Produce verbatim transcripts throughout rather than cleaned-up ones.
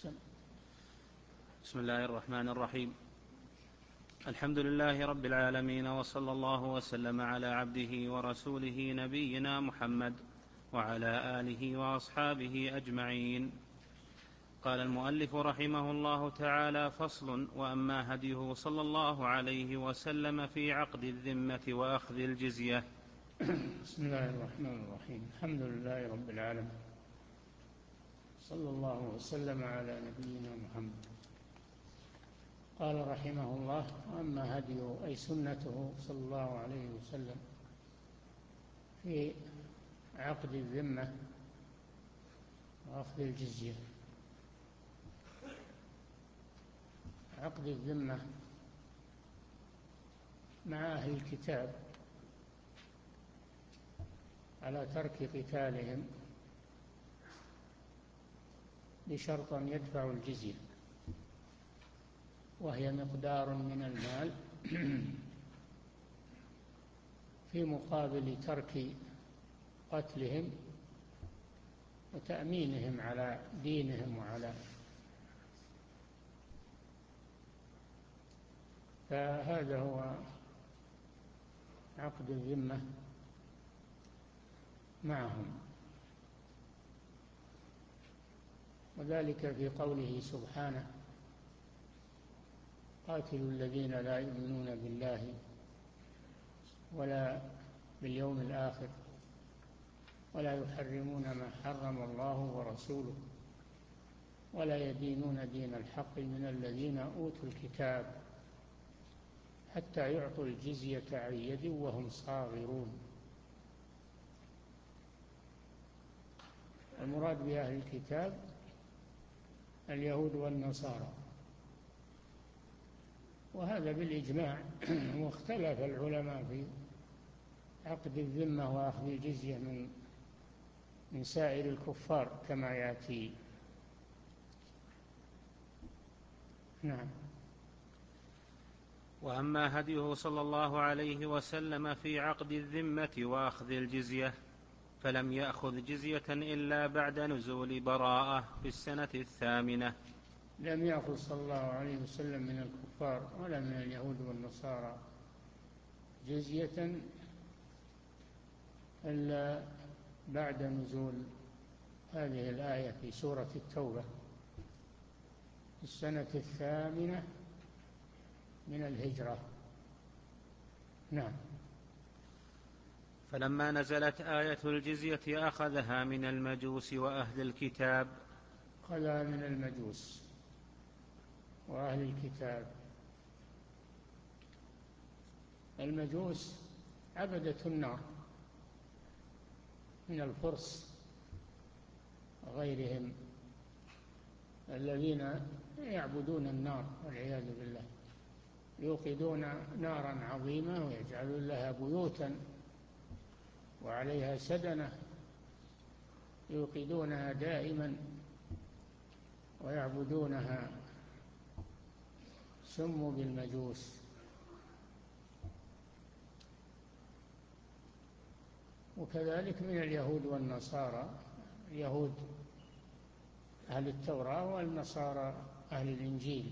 بسم الله الرحمن الرحيم. الحمد لله رب العالمين، وصلى الله وسلم على عبده ورسوله نبينا محمد وعلى آله وأصحابه أجمعين. قال المؤلف رحمه الله تعالى: فصل: وأما هديه صلى الله عليه وسلم في عقد الذمة وأخذ الجزية. بسم الله الرحمن الرحيم. الحمد لله رب العالمين، صلى الله وسلم على نبينا محمد. قال رحمه الله: وأما هديه أي سنته صلى الله عليه وسلم في عقد الذمة وأخذ الجزية. عقد الذمة مع أهل الكتاب على ترك قتالهم بشرط أن يدفعوا الجزية، وهي مقدار من المال في مقابل ترك قتلهم وتأمينهم على دينهم وعلى فهذا هو عقد الذمة معهم. وذلك في قوله سبحانه: قاتلوا الذين لا يؤمنون بالله ولا باليوم الآخر ولا يحرمون ما حرم الله ورسوله ولا يدينون دين الحق من الذين أوتوا الكتاب حتى يعطوا الجزية عن يد وهم صاغرون. المراد بأهل الكتاب اليهود والنصارى، وهذا بالإجماع. واختلف العلماء في عقد الذمة وأخذ الجزية من من سائر الكفار كما يأتي. نعم. وأما هديه صلى الله عليه وسلم في عقد الذمة وأخذ الجزية فلم يأخذ جزية إلا بعد نزول براءة في السنة الثامنة. لم يأخذ صلى الله عليه وسلم من الكفار ولا من اليهود والنصارى جزية إلا بعد نزول هذه الآية في سورة التوبة في السنة الثامنة من الهجرة. نعم. فلما نزلت آية الجزية أخذها من المجوس وأهل الكتاب. أخذها من المجوس وأهل الكتاب. المجوس عبدة النار من الفرس وغيرهم الذين يعبدون النار والعياذ بالله، يوقدون نارا عظيمة ويجعلون لها بيوتا وعليها سدنة يوقدونها دائما ويعبدونها. سموا بالمجوس. وكذلك من اليهود والنصارى، اليهود أهل التوراة والنصارى أهل الإنجيل.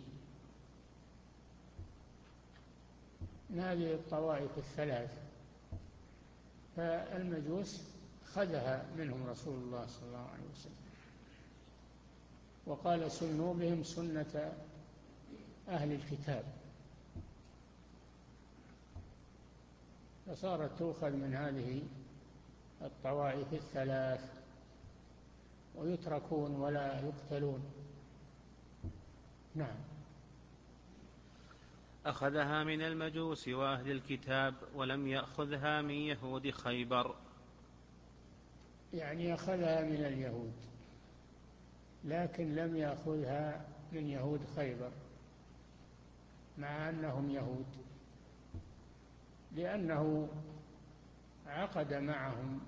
من هذه الطوائف الثلاث. فالمجوس خذها منهم رسول الله صلى الله عليه وسلم وقال: سنوا بهم سنة أهل الكتاب. فصارت تؤخذ من هذه الطوائف الثلاث ويتركون ولا يقتلون. نعم. أخذها من المجوس وأهل الكتاب ولم يأخذها من يهود خيبر. يعني أخذها من اليهود لكن لم يأخذها من يهود خيبر مع أنهم يهود، لأنه عقد معهم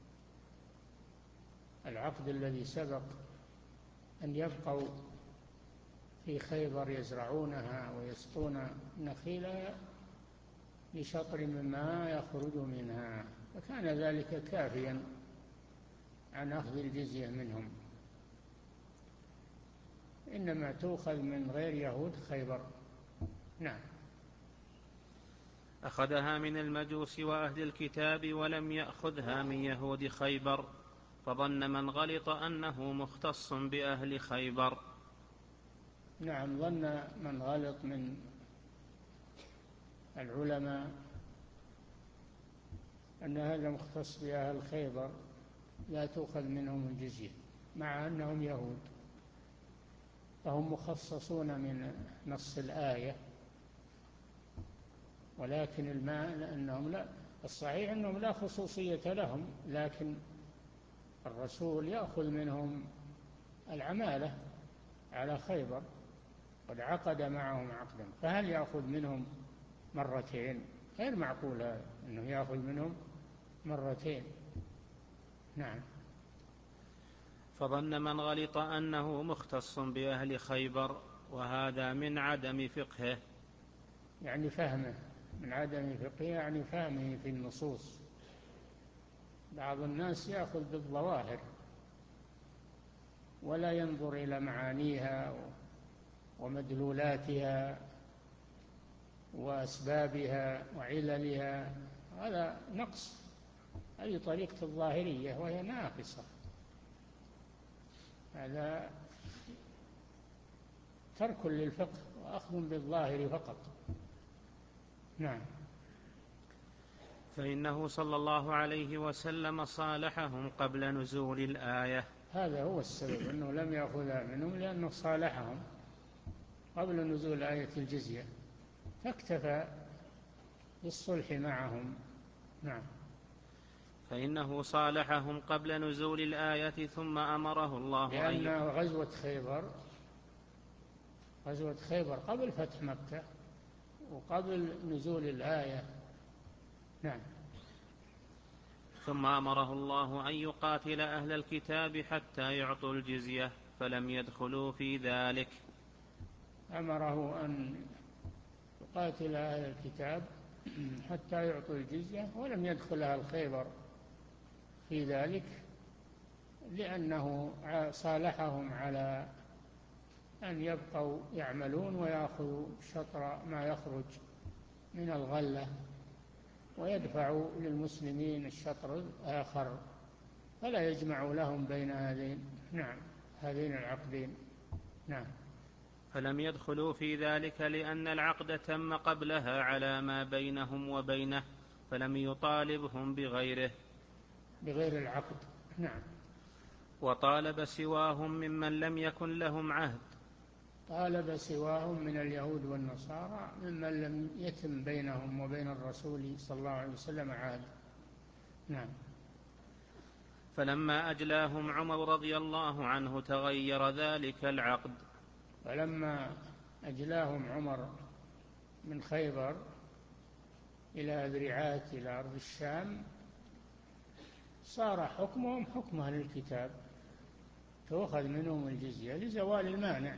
العقد الذي سبق أن يبقوا في خيبر يزرعونها ويسقون نخيلها بشطر مما يخرج منها، فكان ذلك كافيا عن أخذ الجزية منهم. إنما تؤخذ من غير يهود خيبر. نعم. أخذها من المجوس وأهل الكتاب ولم يأخذها من يهود خيبر، فظن من غلط أنه مختص بأهل خيبر. نعم، ظن من غلط من العلماء أن هذا مختص بأهل خيبر لا تؤخذ منهم الجزية، مع أنهم يهود، فهم مخصصون من نص الآية، ولكن الماء أنهم لا، الصحيح أنهم لا خصوصية لهم، لكن الرسول يأخذ منهم العمالة على خيبر، قد عقد معهم عقدا، فهل يأخذ منهم مرتين؟ غير معقول هذا أنه يأخذ منهم مرتين. نعم. فظن من غلط أنه مختص بأهل خيبر، وهذا من عدم فقهه، يعني فهمه، من عدم فقهه يعني فهمه في النصوص. بعض الناس يأخذ بالظواهر ولا ينظر إلى معانيها ومدلولاتها وأسبابها وعللها، هذا نقص، هذه طريقة الظاهرية وهي ناقصة، هذا ترك للفقه وأخذ بالظاهر فقط. نعم. فإنه صلى الله عليه وسلم صالحهم قبل نزول الآية. هذا هو السبب أنه لم يأخذها منهم، لأنه صالحهم قبل نزول آية الجزية، فاكتفى بالصلح معهم. نعم. فإنه صالحهم قبل نزول الآية ثم أمره الله أن لأن غزوة خيبر غزوة خيبر قبل فتح مكة وقبل نزول الآية. نعم. ثم أمره الله أن يقاتل أهل الكتاب حتى يعطوا الجزية، فلم يدخلوا في ذلك. أمره أن يقاتل أهل الكتاب حتى يعطوا الجزية، ولم يدخل أهل خيبر في ذلك، لأنه صالحهم على أن يبقوا يعملون ويأخذوا شطر ما يخرج من الغلة ويدفعوا للمسلمين الشطر الآخر، فلا يجمع لهم بين هذين نعم هذين العقدين. نعم. فلم يدخلوا في ذلك لأن العقد تم قبلها على ما بينهم وبينه، فلم يطالبهم بغيره بغير العقد. نعم. وطالب سواهم ممن لم يكن لهم عهد. طالب سواهم من اليهود والنصارى ممن لم يتم بينهم وبين الرسول صلى الله عليه وسلم عهد. نعم. فلما أجلاهم عمر رضي الله عنه تغير ذلك العقد. فلما أجلاهم عمر من خيبر إلى ذريعات إلى أرض الشام صار حكمهم حكم أهل الكتاب، تؤخذ منهم الجزية لزوال المانع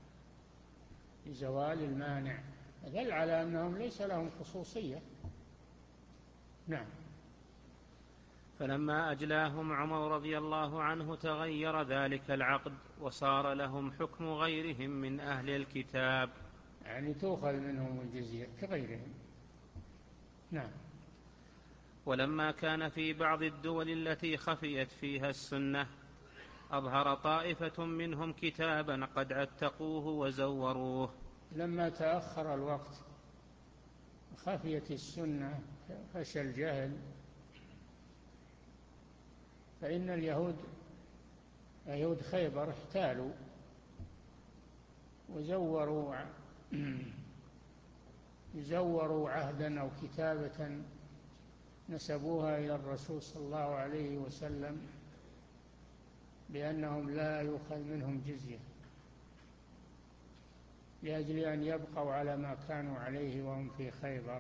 لزوال المانع دل على أنهم ليس لهم خصوصية. نعم. فلما أجلاهم عمر رضي الله عنه تغير ذلك العقد، وصار لهم حكم غيرهم من أهل الكتاب، يعني تؤخذ منهم الجزية كغيرهم. نعم. ولما كان في بعض الدول التي خفيت فيها السنة أظهر طائفة منهم كتابا قد عتقوه وزوروه. لما تأخر الوقت خفيت السنة فشى الجهل، فإن اليهود يهود خيبر احتالوا وزوروا زوروا عهدا أو كتابة نسبوها إلى الرسول صلى الله عليه وسلم بأنهم لا يؤخذ منهم جزية، لأجل أن يبقوا على ما كانوا عليه وهم في خيبر.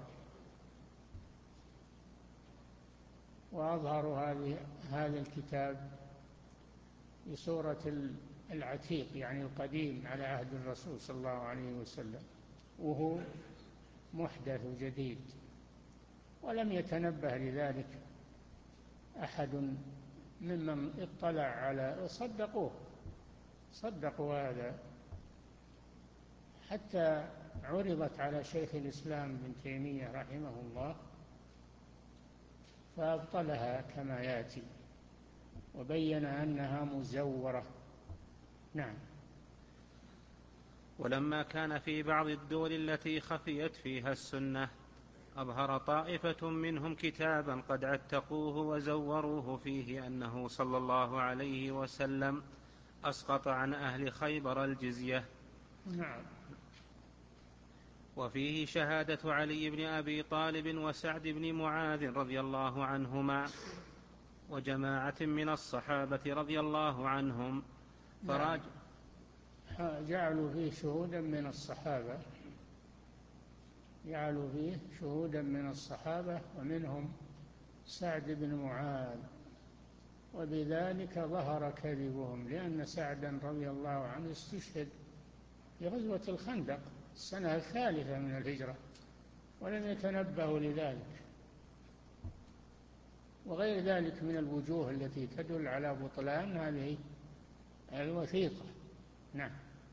وأظهروا هذه هذا الكتاب بصورة العتيق يعني القديم على عهد الرسول صلى الله عليه وسلم، وهو محدث جديد، ولم يتنبه لذلك أحد ممن اطلع على صدقوه صدقوا هذا حتى عرضت على شيخ الإسلام ابن تيمية رحمه الله فأبطلها كما يأتي وبين أنها مزورة. نعم. ولما كان في بعض الدول التي خفيت فيها السنة أظهر طائفة منهم كتابا قد عتقوه وزوروه فيه أنه صلى الله عليه وسلم أسقط عن أهل خيبر الجزية. نعم. وفيه شهادة علي بن أبي طالب وسعد بن معاذ رضي الله عنهما وجماعة من الصحابة رضي الله عنهم. فراج نعم. جعلوا فيه شهودا من الصحابة جعلوا فيه شهودا من الصحابة ومنهم سعد بن معاذ، وبذلك ظهر كذبهم، لأن سعدا رضي الله عنه استشهد في غزوة الخندق السنة الثالثة من الهجرة ولم يتنبهوا لذلك، وغير ذلك من الوجوه التي تدل على بطلان هذه الوثيقة. نعم.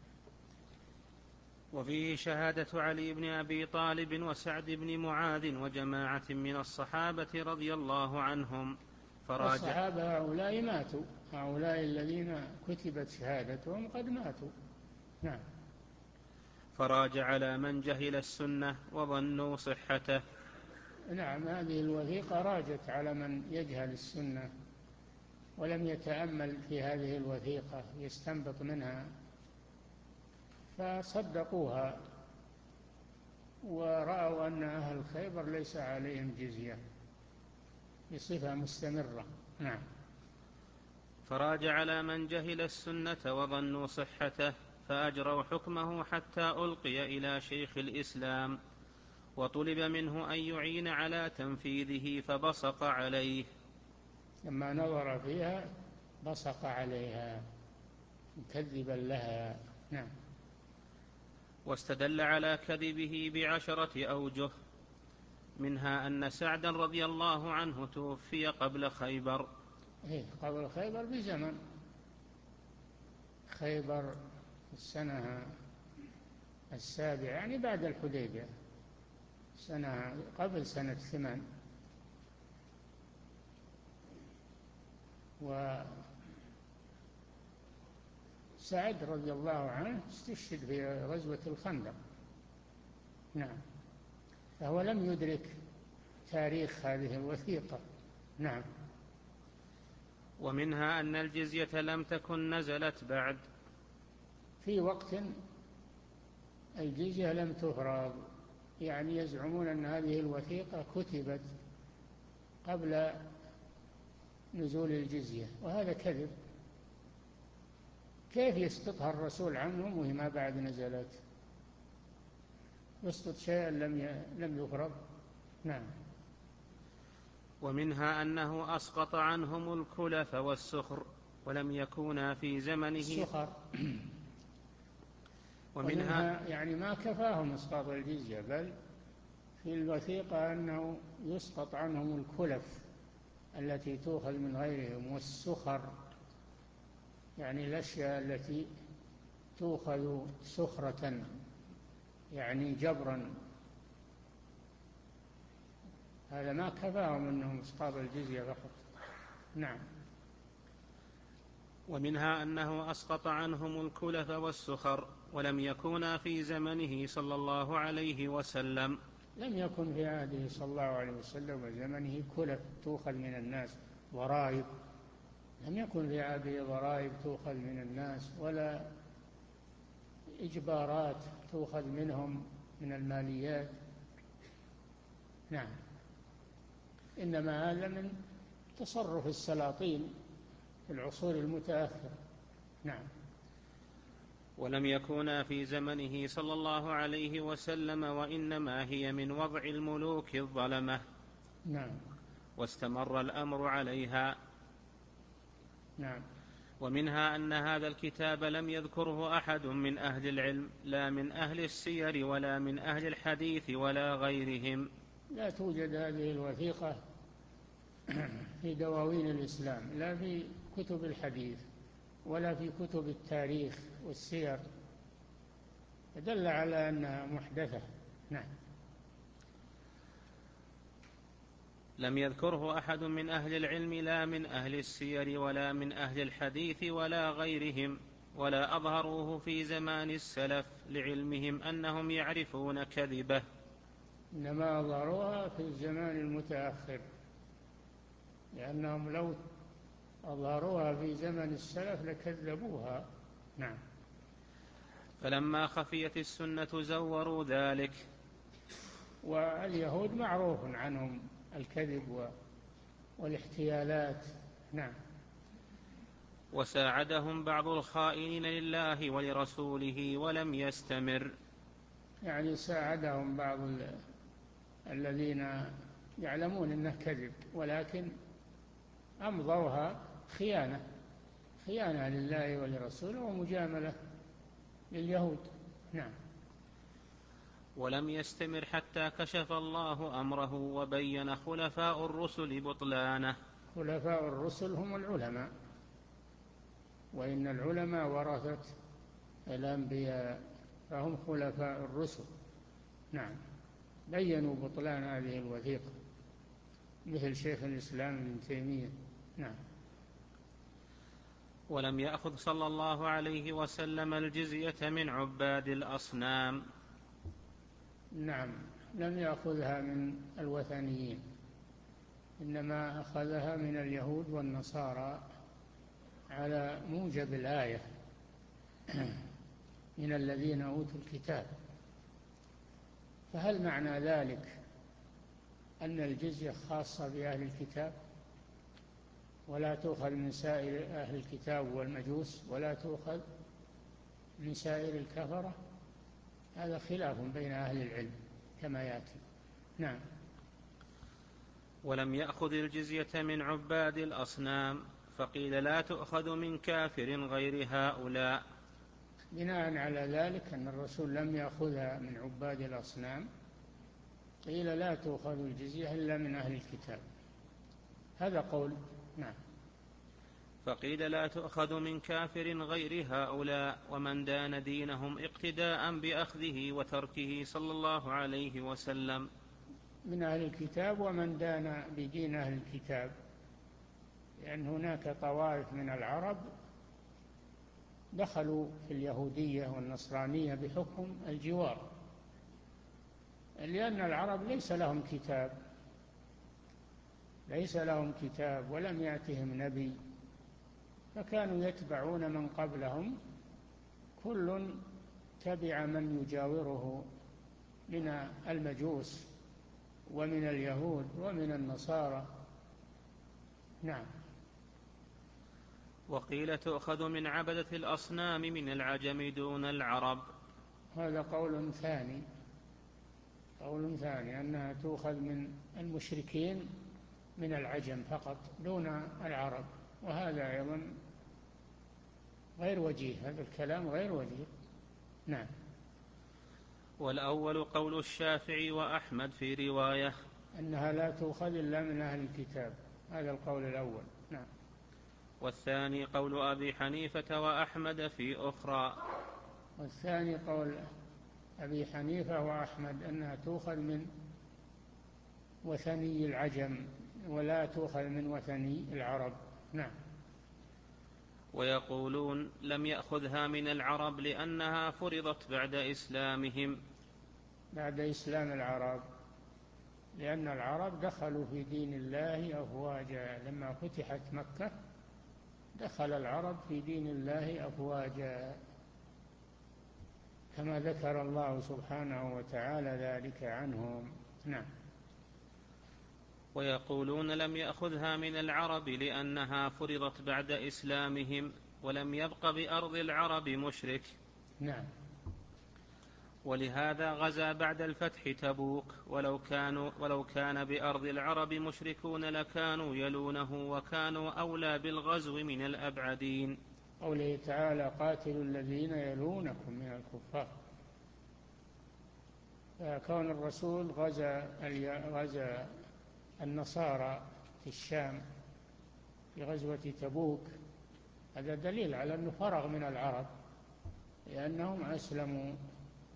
وفيه شهادة علي بن أبي طالب وسعد بن معاذ وجماعة من الصحابة رضي الله عنهم. فراجع الصحابة هؤلاء ماتوا، هؤلاء الذين كتبت شهادتهم قد ماتوا. نعم. فراج على من جهل السنة وظنوا صحته. نعم، هذه الوثيقة راجت على من يجهل السنة ولم يتأمل في هذه الوثيقة يستنبط منها، فصدقوها ورأوا أن أهل خيبر ليس عليهم جزية بصفة مستمرة. نعم. فراج على من جهل السنة وظنوا صحته فأجروا حكمه حتى ألقي إلى شيخ الإسلام وطلب منه أن يعين على تنفيذه فبصق عليه. لما نظر فيها بصق عليها مكذبا لها. نعم. واستدل على كذبه بعشرة أوجه، منها أن سعدا رضي الله عنه توفي قبل خيبر. إيه قبل خيبر بزمن، خيبر السنة السابعة يعني بعد الحديبية، سنة قبل سنة ثمان. وسعد رضي الله عنه استشهد في غزوة الخندق. نعم. فهو لم يدرك تاريخ هذه الوثيقة. نعم. ومنها أن الجزية لم تكن نزلت بعد، في وقت الجزية لم تفرض، يعني يزعمون أن هذه الوثيقة كتبت قبل نزول الجزية، وهذا كذب. كيف يسقطها الرسول عنهم وهي ما بعد نزلت؟ يسقط شيئا لم لم يفرض. نعم. ومنها أنه أسقط عنهم الكلف والسخر ولم يكونا في زمنه. السخر. ومنها يعني ما كفاهم إسقاط الجزية، بل في الوثيقة أنه يسقط عنهم الكلف التي تؤخذ من غيرهم، والسخر يعني الأشياء التي تؤخذ سخرة يعني جبرا، هذا ما كفاهم أنهم إسقاط الجزية فقط. نعم. ومنها أنه أسقط عنهم الكلف والسخر ولم يكونا في زمنه صلى الله عليه وسلم. لم يكن في عهده صلى الله عليه وسلم وزمنه كلف تؤخذ من الناس، ضرائب، لم يكن في عهده ضرائب تؤخذ من الناس ولا إجبارات تؤخذ منهم من الماليات. نعم. إنما هذا من تصرف السلاطين في العصور المتأخرة. نعم. ولم يكونا في زمنه صلى الله عليه وسلم، وإنما هي من وضع الملوك الظلمة. نعم. واستمر الأمر عليها. نعم. ومنها أن هذا الكتاب لم يذكره أحد من أهل العلم، لا من أهل السير ولا من أهل الحديث ولا غيرهم. لا توجد هذه الوثيقة في دواوين الإسلام، لا في كتب الحديث ولا في كتب التاريخ والسير. فدل على أنها محدثة. نعم. لم يذكره أحد من أهل العلم لا من أهل السير ولا من أهل الحديث ولا غيرهم، ولا أظهروه في زمان السلف لعلمهم أنهم يعرفون كذبه، إنما أظهروها في الزمان المتأخر، لأنهم لو أظهروها في زمن السلف لكذبوها. نعم. فلما خفيت السنة زوروا ذلك. واليهود معروف عنهم الكذب والاحتيالات. نعم. وساعدهم بعض الخائنين لله ولرسوله ولم يستمر، يعني ساعدهم بعض الذين يعلمون أنه كذب ولكن أمضوها خيانة خيانة لله ولرسوله ومجاملة لليهود. نعم. ولم يستمر حتى كشف الله أمره وبين خلفاء الرسل بطلانه. خلفاء الرسل هم العلماء، وإن العلماء ورثة الأنبياء، فهم خلفاء الرسل. نعم. بينوا بطلان هذه الوثيقة، مثل شيخ الإسلام ابن تيمية. نعم. ولم يأخذ صلى الله عليه وسلم الجزية من عباد الأصنام. نعم، لم يأخذها من الوثنيين، إنما أخذها من اليهود والنصارى على موجب الآية من الذين أوتوا الكتاب. فهل معنى ذلك أن الجزية خاصة بأهل الكتاب ولا تؤخذ من سائر أهل الكتاب والمجوس ولا تؤخذ من سائر الكفرة؟ هذا خلاف بين أهل العلم كما يأتي. نعم. ولم يأخذ الجزية من عباد الأصنام، فقيل لا تؤخذ من كافر غير هؤلاء. بناء على ذلك أن الرسول لم يأخذها من عباد الأصنام، قيل لا تؤخذ الجزية إلا من أهل الكتاب. هذا قول. نعم. فقيل لا تؤخذ من كافر غير هؤلاء ومن دان دينهم اقتداء بأخذه وتركه صلى الله عليه وسلم. من أهل الكتاب ومن دان بدين أهل الكتاب، لأن هناك طوائف من العرب دخلوا في اليهودية والنصرانية بحكم الجوار، لأن العرب ليس لهم كتاب ليس لهم كتاب ولم يأتهم نبي، فكانوا يتبعون من قبلهم، كل تبع من يجاوره من المجوس ومن اليهود ومن النصارى. نعم. وقيل تؤخذ من عبدة الأصنام من العجم دون العرب. هذا قول ثاني قول ثاني أنها تؤخذ من المشركين من العجم فقط دون العرب، وهذا أيضا غير وجيه، هذا الكلام غير وجيه. نعم. والأول قول الشافعي وأحمد في رواية أنها لا تؤخذ إلا من أهل الكتاب، هذا القول الأول. نعم. والثاني قول أبي حنيفة وأحمد في أخرى. والثاني قول أبي حنيفة وأحمد أنها تؤخذ من وثني العجم ولا تؤخذ من وثني العرب. نعم. ويقولون لم يأخذها من العرب لأنها فرضت بعد إسلامهم. بعد إسلام العرب، لأن العرب دخلوا في دين الله أفواجا، لما فتحت مكة دخل العرب في دين الله أفواجا، كما ذكر الله سبحانه وتعالى ذلك عنهم. نعم. ويقولون لم يأخذها من العرب لأنها فرضت بعد إسلامهم ولم يبق بأرض العرب مشرك. نعم. ولهذا غزا بعد الفتح تبوك، ولو, كانوا ولو كان بأرض العرب مشركون لكانوا يلونه وكانوا أولى بالغزو من الأبعدين. قوله تعالى قاتلوا الذين يلونكم من الكفار، فكون الرسول غزا غزا النصارى في الشام في غزوة تبوك هذا دليل على أنه فرغ من العرب، لأنهم أسلموا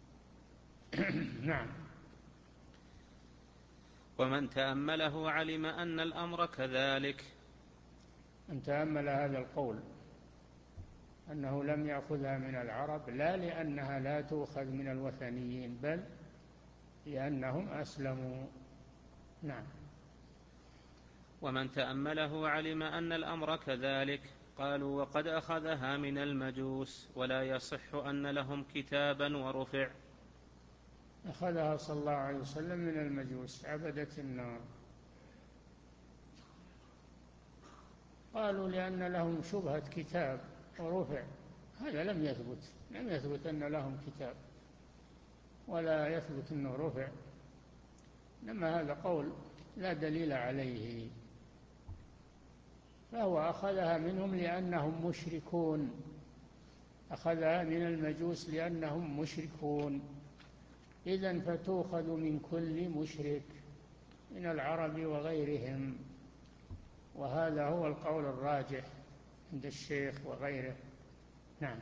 نعم. ومن تأمله علم أن الأمر كذلك. من تأمل هذا القول أنه لم يأخذها من العرب لا لأنها لا تؤخذ من الوثنيين بل لأنهم أسلموا. نعم. ومن تأمله علم أن الأمر كذلك. قالوا وقد أخذها من المجوس ولا يصح أن لهم كتابا ورفع. أخذها صلى الله عليه وسلم من المجوس عبدة النار. قالوا لأن لهم شبهة كتاب ورفع، هذا لم يثبت لم يثبت أن لهم كتاب ولا يثبت أنه رفع، لما هذا قول لا دليل عليه، فهو أخذها منهم لأنهم مشركون، أخذها من المجوس لأنهم مشركون، إذن فتؤخذ من كل مشرك من العرب وغيرهم، وهذا هو القول الراجح عند الشيخ وغيره. نعم.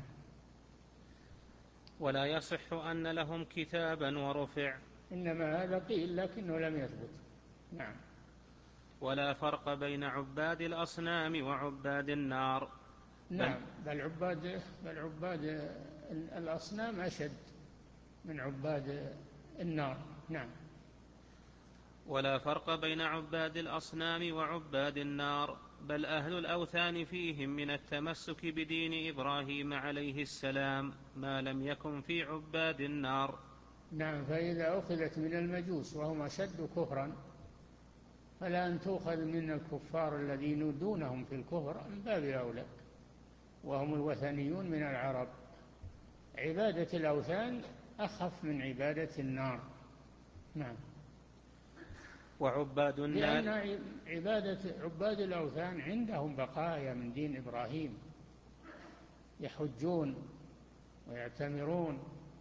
ولا يصح أن لهم كتابا ورفع. إنما هذا قيل لكنه لم يثبت. نعم. ولا فرق بين عباد الأصنام وعباد النار. نعم. بل عباد, بل عباد الأصنام أشد من عباد النار. نعم. ولا فرق بين عباد الأصنام وعباد النار، بل أهل الأوثان فيهم من التمسك بدين إبراهيم عليه السلام ما لم يكن في عباد النار. نعم. فإذا أخذت من المجوس وهم أشد كفرا فلا أن تؤخذ من الكفار الذين دونهم في الكفر من باب أولى، وهم الوثنيون من العرب. عبادة الأوثان أخف من عبادة النار. نعم. وعباد النار، لأن عبادة عباد الأوثان عندهم بقايا من دين إبراهيم، يحجون ويعتمرون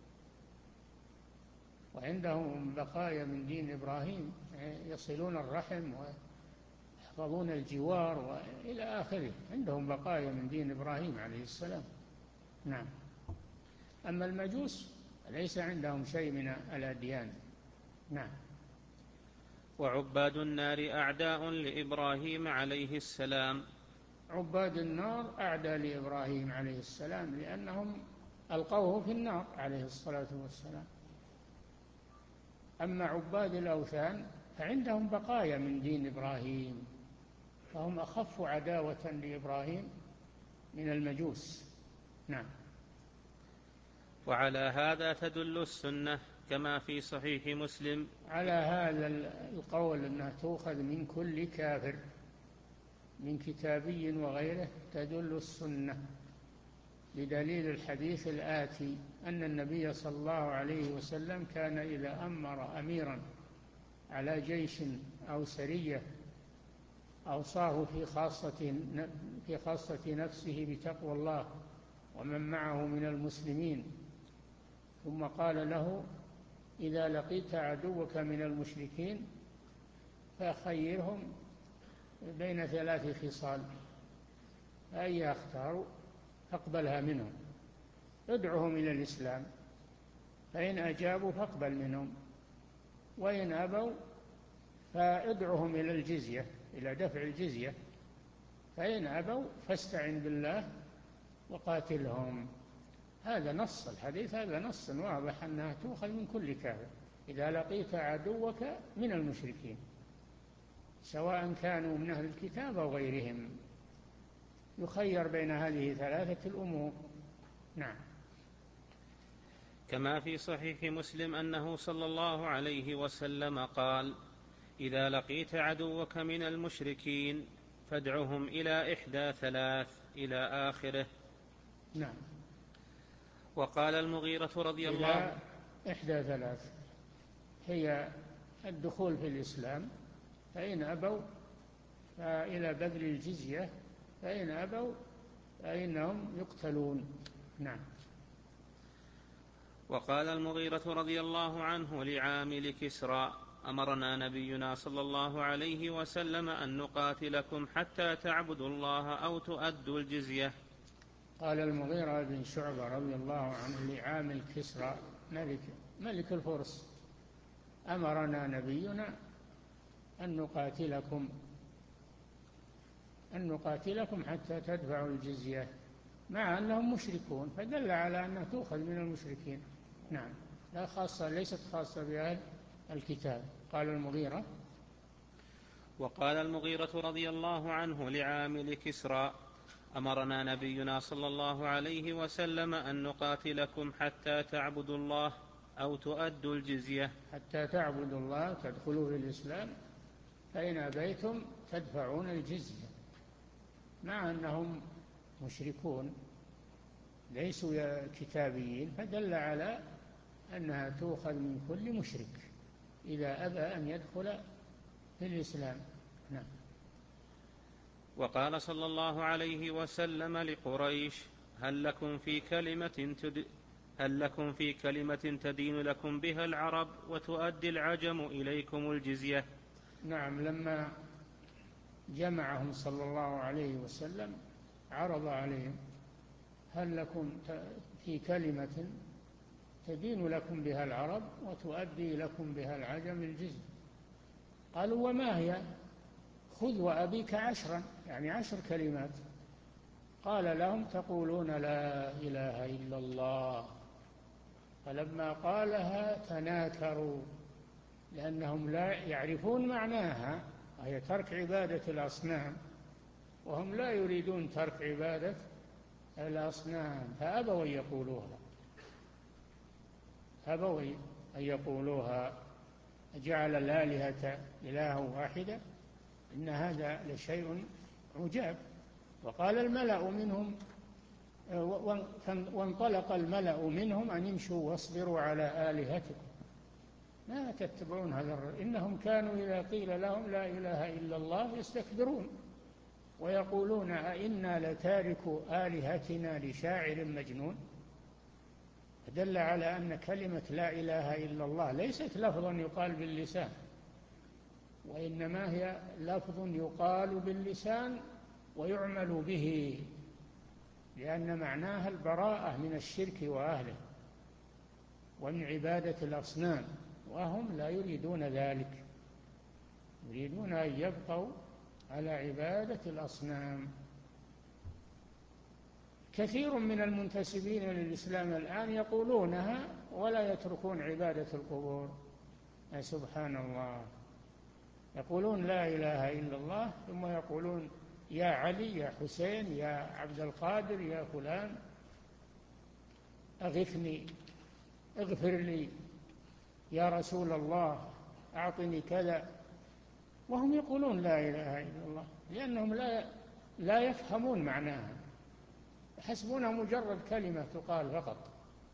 وعندهم بقايا من دين إبراهيم، يصلون الرحم ويحفظون الجوار وإلى آخره، عندهم بقايا من دين إبراهيم عليه السلام. نعم. أما المجوس ليس عندهم شيء من الأديان. نعم. وعباد النار أعداء لإبراهيم عليه السلام. عباد النار أعداء لإبراهيم عليه السلام لأنهم ألقوه في النار عليه الصلاة والسلام. أما عباد الأوثان فعندهم بقايا من دين إبراهيم، فهم أخف عداوة لإبراهيم من المجوس. نعم. وعلى هذا تدل السنة كما في صحيح مسلم. على هذا القول أنها تؤخذ من كل كافر من كتابي وغيره تدل السنة بدليل الحديث الآتي أن النبي صلى الله عليه وسلم كان إذا أمر أميرا على جيش أو سرية أوصاه في خاصة في خاصة نفسه بتقوى الله ومن معه من المسلمين، ثم قال له إذا لقيت عدوك من المشركين فخيرهم بين ثلاث خصال، أي اختاروا فاقبلها منهم، ادعهم إلى الإسلام، فإن أجابوا فاقبل منهم، وإن أبوا فادعهم إلى الجزية، إلى دفع الجزية، فإن أبوا فاستعن بالله وقاتلهم. هذا نص الحديث، هذا نص واضح أنها تؤخذ من كل كافر إذا لقيت عدوك من المشركين سواء كانوا من أهل الكتاب أو غيرهم، يخير بين هذه ثلاثة الأمور. نعم. كما في صحيح مسلم أنه صلى الله عليه وسلم قال إذا لقيت عدوك من المشركين فادعهم إلى إحدى ثلاث إلى آخره. نعم. وقال المغيرة رضي الله عنه إحدى ثلاث هي الدخول في الإسلام، فإن أبوا فإلى بذل الجزية، فإن أبوا فإنهم يقتلون. نعم. وقال المغيرة رضي الله عنه لعامل كسرى أمرنا نبينا صلى الله عليه وسلم أن نقاتلكم حتى تعبدوا الله أو تؤدوا الجزية. قال المغيرة بن شعبة رضي الله عنه لعامل كسرى ملك ملك الفرس أمرنا نبينا أن نقاتلكم أن نقاتلكم حتى تدفعوا الجزية، مع أنهم مشركون، فدل على أنها تؤخذ من المشركين. نعم، لا خاصة، ليست خاصة بأهل الكتاب. قال المغيرة. وقال المغيرة رضي الله عنه لعامل كسرى: أمرنا نبينا صلى الله عليه وسلم أن نقاتلكم حتى تعبدوا الله أو تؤدوا الجزية. حتى تعبدوا الله، تدخلوا في الإسلام، فإن أبيتم تدفعون الجزية، مع أنهم مشركون ليسوا كتابيين، فدل على أنها تؤخذ من كل مشرك إذا أبى أن يدخل في الإسلام. نعم. وقال صلى الله عليه وسلم لقريش: هل لكم في كلمة تد... هل لكم في كلمة تدين لكم بها العرب وتؤدي العجم إليكم الجزية؟ نعم، لما جمعهم صلى الله عليه وسلم عرض عليهم: هل لكم في كلمة تدين لكم بها العرب وتؤدي لكم بها العجم الجزية؟ قالوا: وما هي؟ خذ وأبيك عشرا، يعني عشر كلمات. قال لهم: تقولون لا إله إلا الله. فلما قالها تناكروا، لأنهم لا يعرفون معناها، وهي ترك عبادة الأصنام، وهم لا يريدون ترك عبادة الأصنام، فأبوا أن يقولوها أبوا أن يقولوها جعل الآلهة إله واحدة، إن هذا لشيء عجاب. وقال الملأ منهم وانطلق الملأ منهم أن يمشوا واصبروا على آلهتكم ما تتبعون هذا، إنهم كانوا إذا قيل لهم لا إله إلا الله يستكبرون ويقولون أئنا لتاركو آلهتنا لشاعر مجنون. دل على أن كلمة لا إله إلا الله ليست لفظا يقال باللسان، وإنما هي لفظ يقال باللسان ويعمل به، لأن معناها البراءة من الشرك وأهله ومن عبادة الأصنام، وهم لا يريدون ذلك، يريدون أن يبقوا على عبادة الأصنام. كثير من المنتسبين للإسلام الآن يقولونها ولا يتركون عبادة القبور. سبحان الله، يقولون لا إله إلا الله ثم يقولون يا علي، يا حسين، يا عبد القادر، يا فلان أغثني، اغفر لي، يا رسول الله أعطني كذا، وهم يقولون لا إله إلا الله لأنهم لا لا يفهمون معناها، يحسبونها مجرد كلمة تقال فقط،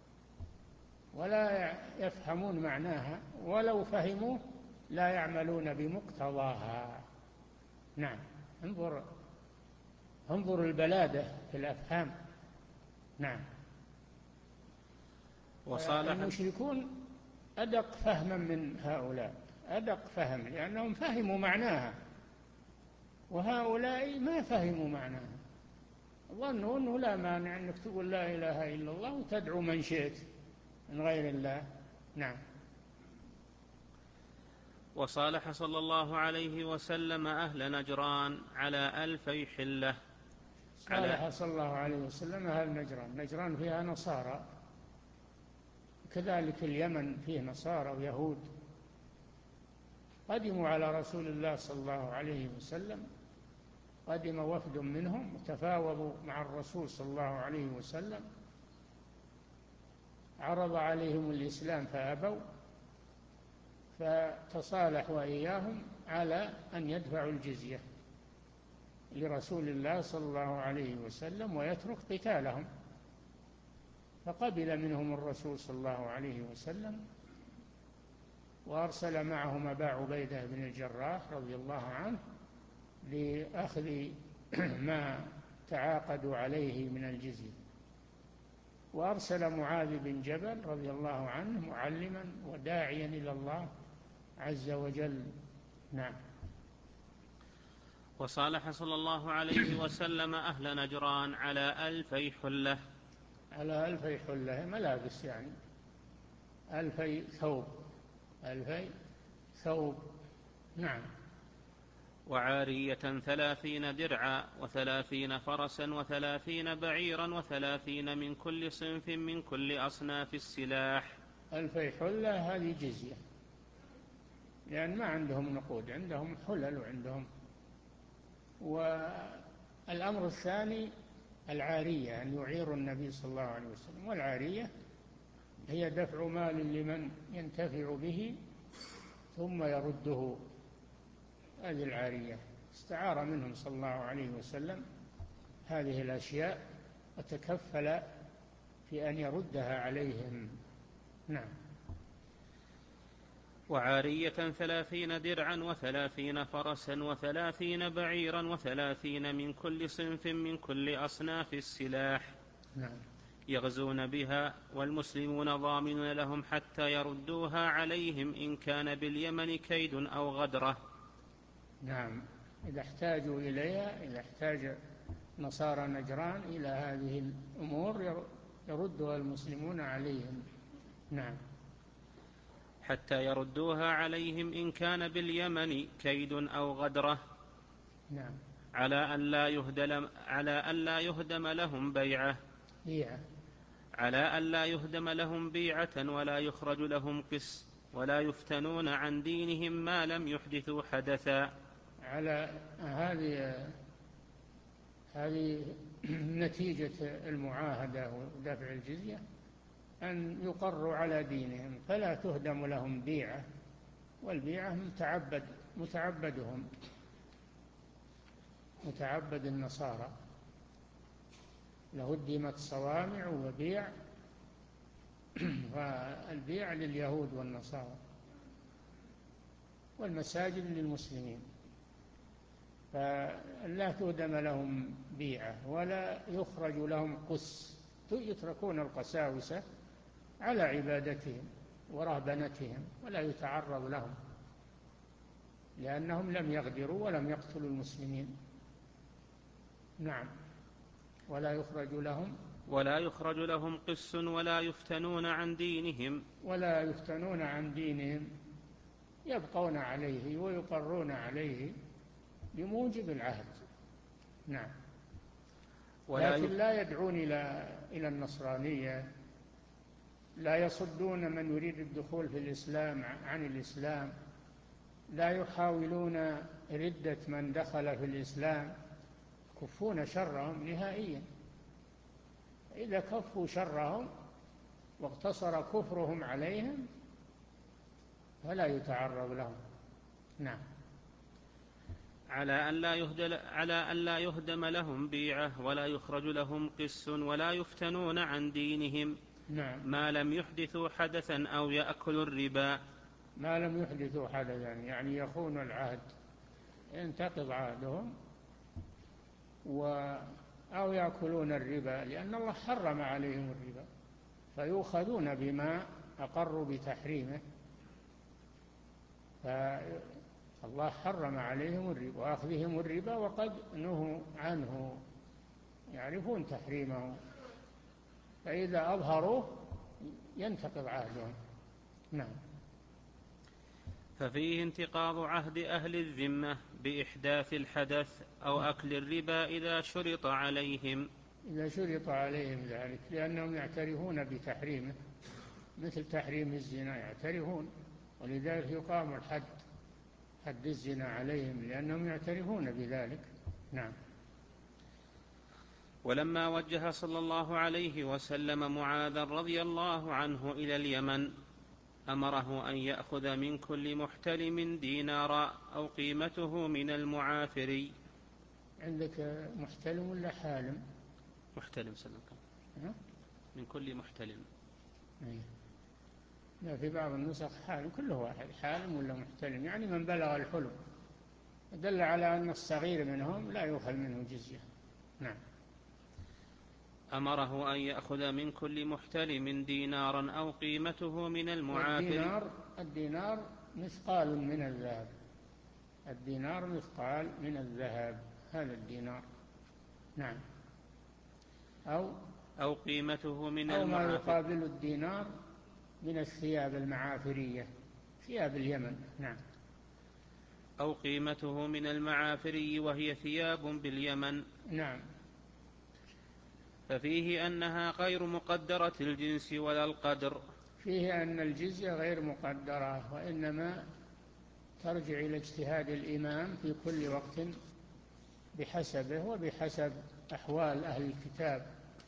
ولا يفهمون معناها، ولو فهموه لا يعملون بمقتضاها. نعم، انظر انظر البلادة في الأفهام. نعم. المشركون أدق فهما من هؤلاء، أدق فهم، لأنهم فهموا معناها، وهؤلاء ما فهموا معناها، ظنوا أنه لا مانع أنك تقول لا إله إلا الله وتدعو من شئت من غير الله. نعم. وصالح صلى الله عليه وسلم أهل نجران على ألفي حلة. صالح صلى الله عليه وسلم أهل نجران، نجران فيها نصارى، كذلك اليمن فيه نصارى ويهود. قدموا على رسول الله صلى الله عليه وسلم، قدم وفد منهم تفاوضوا مع الرسول صلى الله عليه وسلم، عرض عليهم الإسلام فأبوا، فتصالح وإياهم على أن يدفعوا الجزية لرسول الله صلى الله عليه وسلم ويترك قتالهم، فقبل منهم الرسول صلى الله عليه وسلم، وأرسل معهم أبا عبيدة بن الجراح رضي الله عنه لأخذ ما تعاقدوا عليه من الجزية، وأرسل معاذ بن جبل رضي الله عنه معلما وداعيا إلى الله عز وجل. نعم. وصالح صلى الله عليه وسلم أهل نجران على ألفي حلة. على ألفي حلة ملابس يعني، ألفي ثوب، ألفي ثوب. نعم. وعارية ثلاثين درعا وثلاثين فرسا وثلاثين بعيرا وثلاثين من كل صنف من كل أصناف السلاح. ألفي حلة هذه جزية، لأن ما عندهم نقود، عندهم حلل وعندهم. والأمر الثاني العارية، أن يعير النبي صلى الله عليه وسلم، والعارية هي دفع مال لمن ينتفع به ثم يرده، هذه العارية. استعار منهم صلى الله عليه وسلم هذه الأشياء وتكفل في أن يردها عليهم. نعم. وعارية ثلاثين درعا وثلاثين فرسا وثلاثين بعيرا وثلاثين من كل صنف من كل أصناف السلاح. نعم. يغزون بها والمسلمون ضامنون لهم حتى يردوها عليهم إن كان باليمن كيد أو غدرة. نعم، إذا احتاجوا إليها، إذا احتاج نصارى نجران إلى هذه الأمور يردها المسلمون عليهم. نعم. حتى يردوها عليهم إن كان باليمن كيد أو غدرة. نعم. على أن لا يهدم, على أن لا يهدم لهم بيعة بيعة على أن لا يهدم لهم بيعة ولا يخرج لهم قس ولا يفتنون عن دينهم ما لم يحدثوا حدثا. على هذه هذه نتيجة المعاهدة ودفع الجزية، أن يقروا على دينهم فلا تهدم لهم بيعة، والبيعة متعبد متعبدهم متعبد النصارى، لهدمت صوامع وبيع، والبيع لليهود والنصارى، والمساجد للمسلمين، فلا تهدم لهم بيعة ولا يخرج لهم قس، يتركون القساوسة على عبادتهم ورهبنتهم ولا يتعرض لهم، لأنهم لم يغدروا ولم يقتلوا المسلمين. نعم. ولا يخرج لهم ولا يخرج لهم قس ولا يفتنون عن دينهم ولا يفتنون عن دينهم، يبقون عليه ويقرون عليه بموجب العهد. نعم. لكن لا يدعون إلى إلى النصرانية، لا يصدون من يريد الدخول في الإسلام عن الإسلام، لا يحاولون ردة من دخل في الإسلام، كفون شرهم نهائيا. إذا كفوا شرهم واقتصر كفرهم عليهم فلا يتعرض لهم. نعم. على أن لا يهدم, على أن لا يهدم لهم بيعة ولا يخرج لهم قس ولا يفتنون عن دينهم. نعم. ما لم يحدثوا حدثا أو يأكلوا الربا. ما لم يحدثوا حدثا يعني يخون العهد، ينتقض عهدهم، و أو يأكلون الربا، لأن الله حرم عليهم الربا، فيؤخذون بما أقروا بتحريمه، فالله حرم عليهم الربا وأخذهم الربا وقد نهوا عنه، يعرفون تحريمه، فإذا أظهروه ينتقض عهدهم. نعم. ففيه انتقاض عهد أهل الذمة بإحداث الحدث أو أكل الربا إذا شرط عليهم إذا شرط عليهم ذلك، لأنهم يعترفون بتحريمه، مثل تحريم الزنا يعترفون، ولذلك يقام الحد، حد الزنا عليهم، لأنهم يعترفون بذلك. نعم. ولما وجه صلى الله عليه وسلم معاذا رضي الله عنه إلى اليمن أمره أن يأخذ من كل محتلم دينارا أو قيمته من المعافري. عندك محتلم ولا حالم؟ محتلم سلمكم. من كل محتلم. لا، في بعض النسخ حالم، كله واحد، حالم ولا محتلم، يعني من بلغ الحلم، دل على أن الصغير منهم لا يؤخذ منه جزية. نعم. أمره أن يأخذ من كل محتلم دينارا أو قيمته من المعافر. الدينار, الدينار مثقال من الذهب، الدينار مثقال من الذهب، هذا الدينار. نعم. أو أو قيمته من أو المعافر، ما يقابل الدينار من الثياب المعافرية، ثياب اليمن. نعم. أو قيمته من المعافري وهي ثياب باليمن. نعم. ففيه أنها غير مقدرة الجنس ولا القدر. فيه أن الجزية غير مقدرة، وإنما ترجع إلى اجتهاد الإمام في كل وقت بحسبه وبحسب أحوال أهل الكتاب،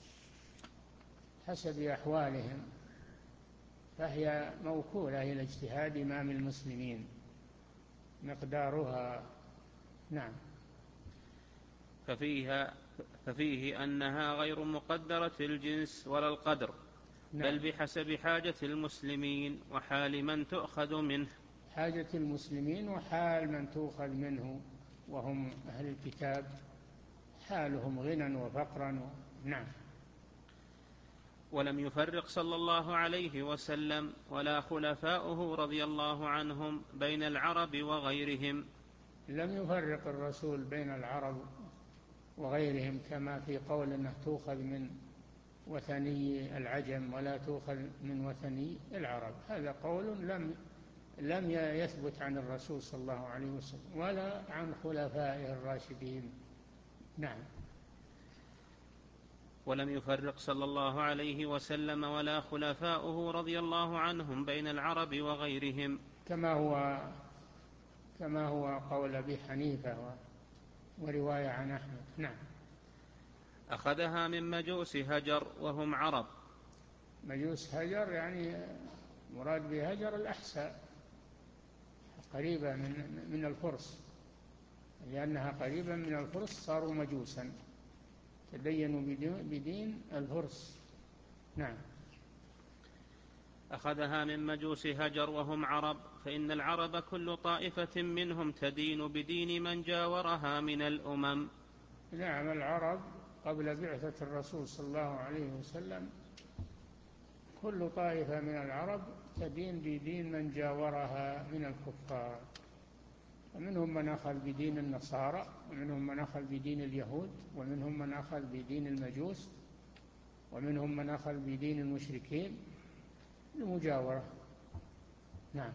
حسب أحوالهم، فهي موكولة إلى اجتهاد إمام المسلمين مقدارها. نعم. ففيها ففيه أنها غير مقدرة الجنس ولا القدر. نعم. بل بحسب حاجة المسلمين وحال من تؤخذ منه. حاجة المسلمين وحال من تؤخذ منه، وهم أهل الكتاب حالهم غنى وفقرا. نعم. ولم يفرق صلى الله عليه وسلم ولا خلفاؤه رضي الله عنهم بين العرب وغيرهم. لم يفرق الرسول بين العرب وغيرهم، كما في قول أنه تؤخذ من وثني العجم ولا تؤخذ من وثني العرب. هذا قول لم لم يثبت عن الرسول صلى الله عليه وسلم ولا عن خلفائه الراشدين. نعم. ولم يفرق صلى الله عليه وسلم ولا خلفاؤه رضي الله عنهم بين العرب وغيرهم، كما هو كما هو قول أبي حنيفة ورواية عن أحمد. نعم. أخذها من مجوس هجر وهم عرب. مجوس هجر يعني مراد بهجر الأحساء، قريبة من من الفرس، لأنها قريبة من الفرس صاروا مجوسا، تدينوا بدين الفرس. نعم. أخذها من مجوس هجر وهم عرب، فإن العرب كل طائفة منهم تدين بدين من جاورها من الأمم. نعم. العرب قبل بعثة الرسول صلى الله عليه وسلم كل طائفة من العرب تدين بدين من جاورها من الكفار، ومنهم من أخذ بدين النصارى، ومنهم من أخذ بدين اليهود، ومنهم من أخذ بدين المجوس، ومنهم من أخذ بدين المشركين المجاورة. نعم.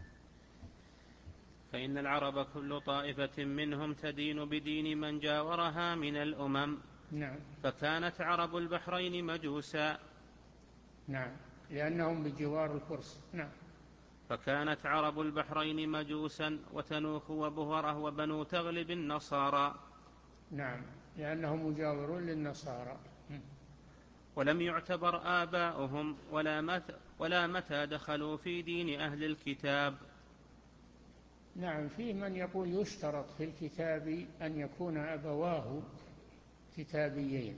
فإن العرب كل طائفة منهم تدين بدين من جاورها من الأمم. نعم. فكانت عرب البحرين مجوسا. نعم. لأنهم بجوار الفرس. نعم. فكانت عرب البحرين مجوسا، وتنوخ وبهرة وبنو تغلب النصارى. نعم. لأنهم مجاورون للنصارى. ولم يعتبر آباؤهم ولا متى, ولا متى دخلوا في دين أهل الكتاب. نعم. في من يقول يشترط في الكتاب أن يكون أبواه كتابيين،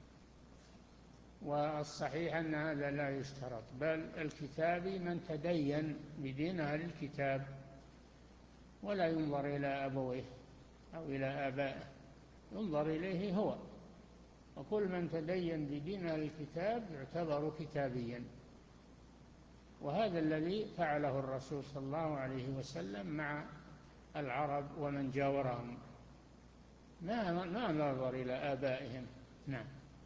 والصحيح أن هذا لا يشترط، بل الكتابي من تدين بدين أهل الكتاب، ولا ينظر إلى أبويه أو إلى آبائه، ينظر إليه هو، وكل من تدين بدين أهل الكتاب يعتبر كتابيا. وهذا الذي فعله الرسول صلى الله عليه وسلم مع العرب ومن جاورهم، ما ما نظر إلى آبائهم. نعم.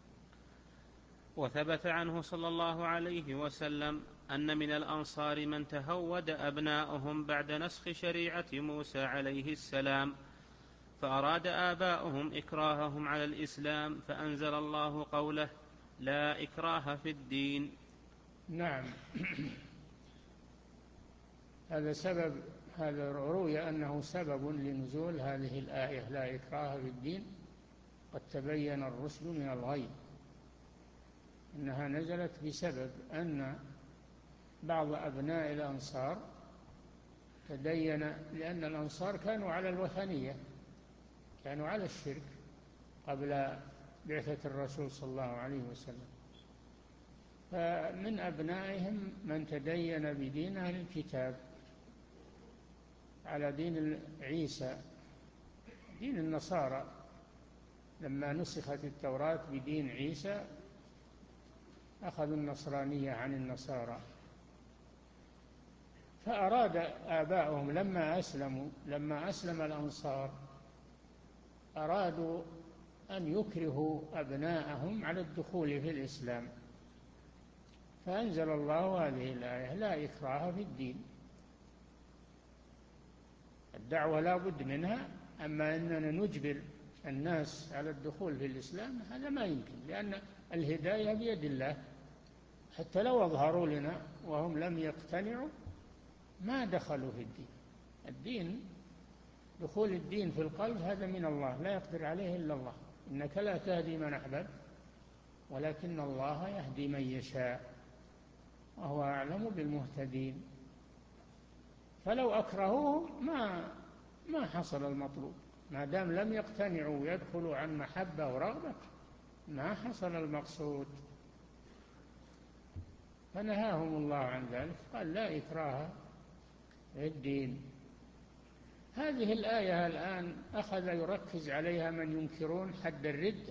وثبت عنه صلى الله عليه وسلم أن من الأنصار من تهود أبناؤهم بعد نسخ شريعة موسى عليه السلام، فأراد آباؤهم إكراههم على الإسلام، فأنزل الله قوله: لا إكراه في الدين. نعم. هذا سبب، هذا روي أنه سبب لنزول هذه الآية: لا إكراه في الدين قد تبين الرشد من الغي، إنها نزلت بسبب أن بعض أبناء الأنصار تدين، لأن الأنصار كانوا على الوثنية، كانوا على الشرك قبل بعثة الرسول صلى الله عليه وسلم، فمن أبنائهم من تدين بدين أهل الكتاب على دين عيسى، دين النصارى. لما نسخت التوراة بدين عيسى أخذوا النصرانية عن النصارى، فأراد آباؤهم لما أسلموا لما أسلم الأنصار أرادوا أن يكرهوا أبناءهم على الدخول في الإسلام، فأنزل الله هذه الآية: لا إكراه في الدين. الدعوة لا بد منها، أما أننا نجبر الناس على الدخول في الإسلام هذا ما يمكن، لأن الهداية بيد الله. حتى لو أظهروا لنا وهم لم يقتنعوا ما دخلوا في الدين. الدين، دخول الدين في القلب هذا من الله، لا يقدر عليه إلا الله. إنك لا تهدي من أحببت ولكن الله يهدي من يشاء وهو أعلم بالمهتدين. فلو أكرهوهم ما ما حصل المطلوب، ما دام لم يقتنعوا ويدخلوا عن محبة ورغبة ما حصل المقصود. فنهاهم الله عن ذلك، قال: لا إكراه في الدين. هذه الآية الآن أخذ يركز عليها من ينكرون حد الردة،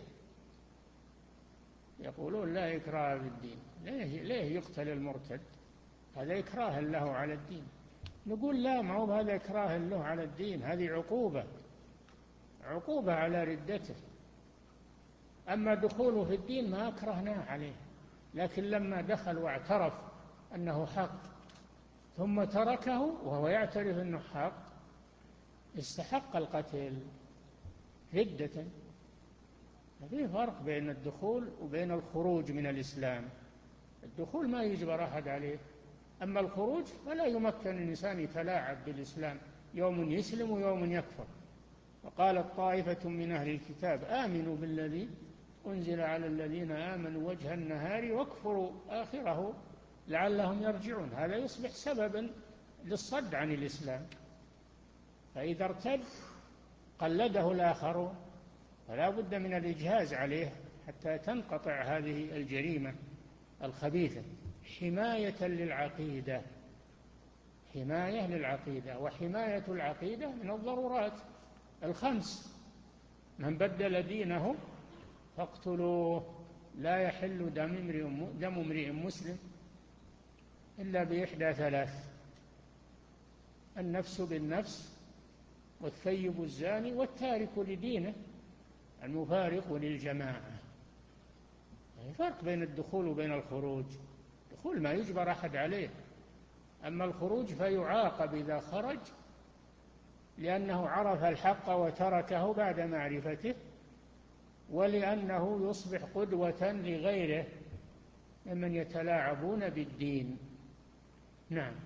يقولون: لا إكراه في الدين. ليه, ليه يقتل المرتد؟ هذا إكراه له على الدين. نقول: لا، ما هو هذا إكراه له على الدين، هذه عقوبة عقوبة على ردته. أما دخوله في الدين ما أكرهناه عليه، لكن لما دخل واعترف أنه حق ثم تركه وهو يعترف أنه حق استحق القتل ردة. في فرق بين الدخول وبين الخروج من الإسلام. الدخول ما يجبر أحد عليه، أما الخروج فلا يمكن الإنسان يتلاعب بالإسلام، يوم يسلم ويوم يكفر. وقالت طائفة من أهل الكتاب: آمنوا بالذي أنزل على الذين آمنوا وجه النهار واكفروا آخره لعلهم يرجعون. هذا يصبح سببا للصد عن الإسلام. فإذا ارتد قلده الآخرون، فلا بد من الإجهاز عليه حتى تنقطع هذه الجريمة الخبيثة، حماية للعقيدة. حماية للعقيدة، وحماية العقيدة من الضرورات الخمس: من بدل دينه فاقتلوه، لا يحل دم امرئ مسلم إلا بإحدى ثلاث: النفس بالنفس، والثيب الزاني، والتارك لدينه المفارق للجماعة. يعني فرق بين الدخول وبين الخروج. الدخول ما يجبر أحد عليه، أما الخروج فيعاقب إذا خرج لأنه عرف الحق وتركه بعد معرفته، ولأنه يصبح قدوة لغيره ممن يتلاعبون بالدين. نعم.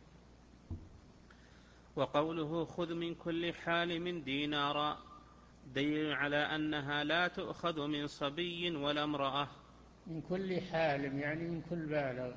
وقوله: خذ من كل حالم دينارا، دليل على أنها لا تؤخذ من صبي ولا امرأة. من كل حالم يعني من كل بالغ،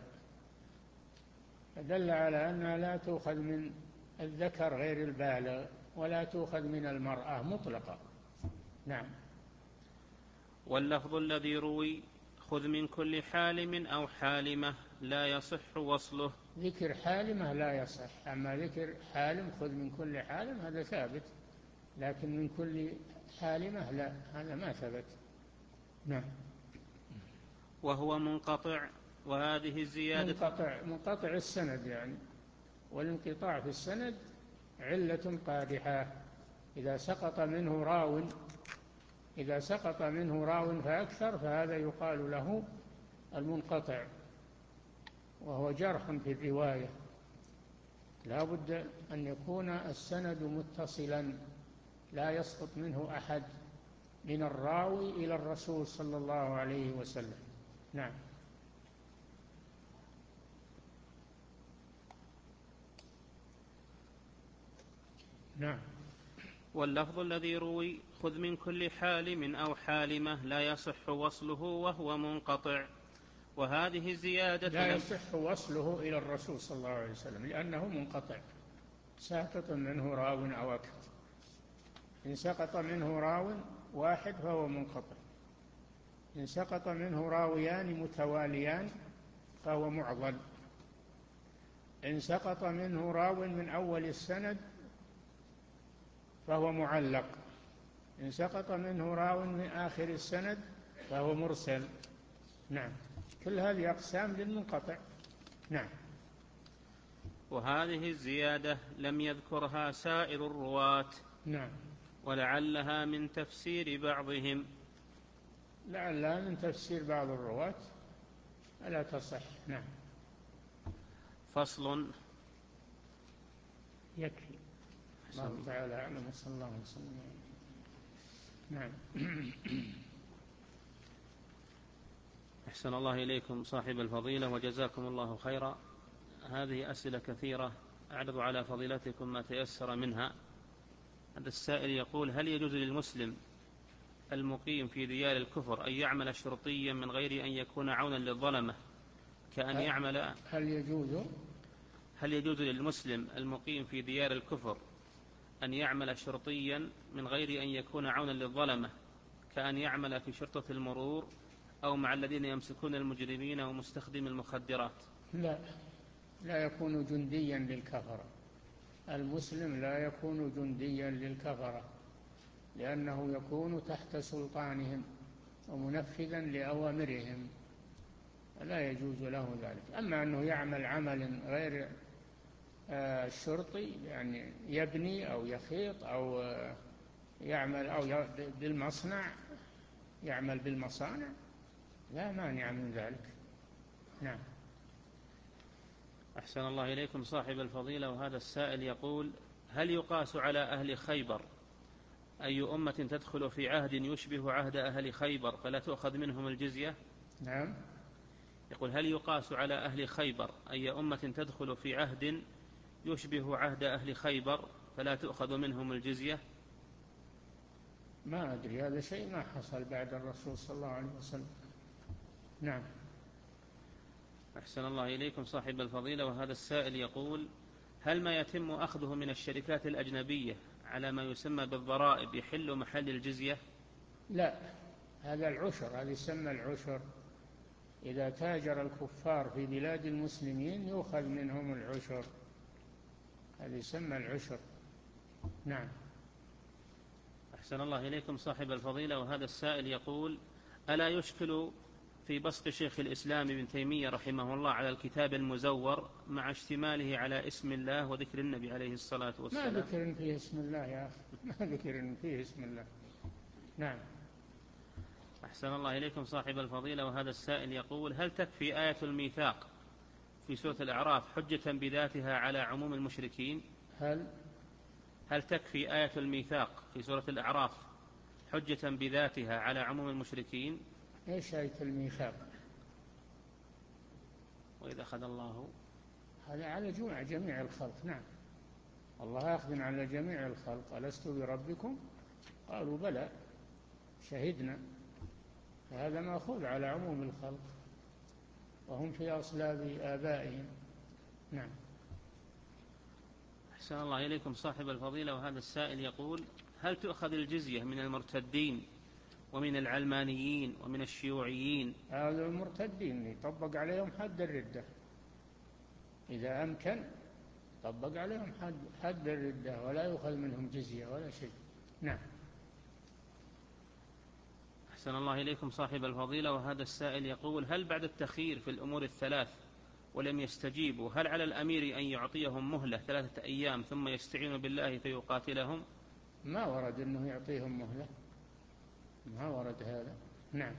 فدل على أنها لا تؤخذ من الذكر غير البالغ ولا تؤخذ من المرأة مطلقة. نعم. واللفظ الذي روي: خذ من كل حالم أو حالمة، لا يصح وصله. ذكر حالمة لا يصح، أما ذكر حالم: خذ من كل حالم، هذا ثابت، لكن من كل حالمة لا، هذا ما ثبت. نعم. وهو منقطع، وهذه الزيادة منقطع منقطع السند يعني، والانقطاع في السند علة قادحة. إذا سقط منه راو إذا سقط منه راو فأكثر فهذا يقال له المنقطع، وهو جرح في الرواية. لا بد أن يكون السند متصلا، لا يسقط منه أحد من الراوي إلى الرسول صلى الله عليه وسلم. نعم. نعم. واللفظ الذي روي: خذ من كل حالم أو حالمة، لا يصح وصله، وهو منقطع. وهذه الزيادة لا يصح وصله إلى الرسول صلى الله عليه وسلم لأنه منقطع، ساقط منه راو أو أكثر. إن سقط منه راو واحد فهو منقطع، إن سقط منه راويان متواليان فهو معضل، إن سقط منه راو من أول السند فهو معلق، إن سقط منه راو من آخر السند فهو مرسل. نعم. كل هذه أقسام للمنقطع. نعم. وهذه الزيادة لم يذكرها سائر الرواة. نعم. ولعلها من تفسير بعضهم. لعلها من تفسير بعض الرواة، لا تصح. نعم. فصل. يكفي. الله تعالى أعلم، صلى الله عليه وسلم. نعم. أحسن الله إليكم صاحب الفضيلة وجزاكم الله خيرا. هذه أسئلة كثيرة أعرض على فضيلتكم ما تيسر منها. هذا السائل يقول: هل يجوز للمسلم المقيم في ديار الكفر أن يعمل شرطيا من غير أن يكون عونا للظلمة كأن يعمل هل يجوز هل يجوز للمسلم المقيم في ديار الكفر أن يعمل شرطيا من غير أن يكون عونا للظلمة كأن يعمل في شرطة المرور أو مع الذين يمسكون المجرمين ومستخدم المخدرات؟ لا، لا يكون جنديا للكفرة. المسلم لا يكون جنديا للكفرة، لأنه يكون تحت سلطانهم ومنفذا لأوامرهم، لا يجوز له ذلك. أما أنه يعمل عمل غير الشرطي، يعني يبني أو يخيط أو يعمل أو بالمصنع، يعمل بالمصانع، لا مانع من ذلك. نعم. أحسن الله إليكم صاحب الفضيلة. وهذا السائل يقول: هل يقاس على أهل خيبر أي أمة تدخل في عهد يشبه عهد أهل خيبر فلا تؤخذ منهم الجزية؟ نعم. يقول: هل يقاس على أهل خيبر أي أمة تدخل في عهد يشبه عهد أهل خيبر فلا تؤخذ منهم الجزية؟ ما أدري، هذا شيء ما حصل بعد الرسول صلى الله عليه وسلم. نعم. أحسن الله إليكم صاحب الفضيلة. وهذا السائل يقول: هل ما يتم أخذه من الشركات الأجنبية على ما يسمى بالضرائب يحل محل الجزية؟ لا، هذا العشر، هذا يسمى العشر. إذا تاجر الكفار في بلاد المسلمين يؤخذ منهم العشر، هذا يسمى العشر. نعم. أحسن الله إليكم صاحب الفضيلة. وهذا السائل يقول: ألا يشكل في بسط شيخ الإسلام ابن تيمية رحمه الله على الكتاب المزور مع اشتماله على اسم الله وذكر النبي عليه الصلاة والسلام؟ ما ذكر فيه اسم الله يا أخي، ما ذكر فيه اسم الله. نعم. أحسن الله إليكم صاحب الفضيلة. وهذا السائل يقول: هل تكفي آية الميثاق في سورة الأعراف حجة بذاتها على عموم المشركين؟ هل هل تكفي آية الميثاق في سورة الأعراف حجة بذاتها على عموم المشركين؟ ايش آية الميثاق؟ وإذا أخذ الله، هذا على جميع جميع الخلق. نعم. الله أخذ على جميع الخلق: ألست بربكم؟ قالوا بلى شهدنا. فهذا مأخوذ على عموم الخلق وهم في أصلاب آبائهم. نعم. أحسن الله إليكم صاحب الفضيلة. وهذا السائل يقول: هل تؤخذ الجزية من المرتدين ومن العلمانيين ومن الشيوعيين؟ هذا المرتدين يطبق عليهم حد الردة، إذا أمكن طبق عليهم حد, حد الردة ولا يؤخذ منهم جزية ولا شيء. نعم. أحسن الله إليكم صاحب الفضيلة. وهذا السائل يقول: هل بعد التخيير في الأمور الثلاث ولم يستجيبوا هل على الأمير أن يعطيهم مهلة ثلاثة أيام ثم يستعين بالله فيقاتلهم؟ ما ورد أنه يعطيهم مهلة، ما ورد هذا. نعم.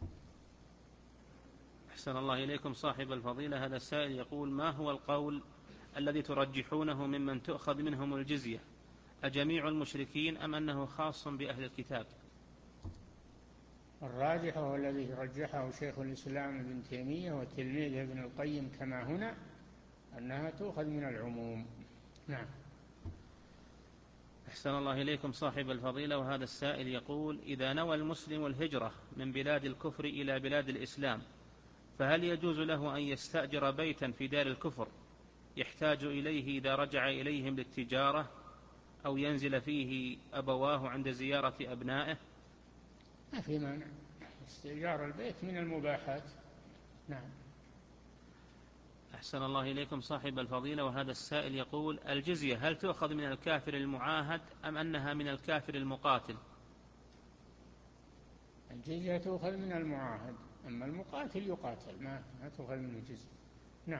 أحسن الله إليكم صاحب الفضيلة. هذا السائل يقول: ما هو القول الذي ترجحونه ممن تؤخذ منهم الجزية، أجميع المشركين أم أنه خاص بأهل الكتاب؟ الراجح هو الذي رجحه شيخ الإسلام ابن تيمية وتلميذه ابن القيم كما هنا، أنها تؤخذ من العموم. نعم. أحسن الله إليكم صاحب الفضيلة. وهذا السائل يقول: إذا نوى المسلم الهجرة من بلاد الكفر إلى بلاد الإسلام فهل يجوز له أن يستأجر بيتا في دار الكفر يحتاج إليه إذا رجع إليهم للتجارة أو ينزل فيه أبواه عند زيارة أبنائه؟ ما في مانع، استئجار البيت من المباحات. نعم. أحسن الله إليكم صاحب الفضيلة. وهذا السائل يقول: الجزية هل تؤخذ من الكافر المعاهد أم أنها من الكافر المقاتل؟ الجزية تؤخذ من المعاهد، أما المقاتل يقاتل، ما, ما تؤخذ من الجزية. نعم.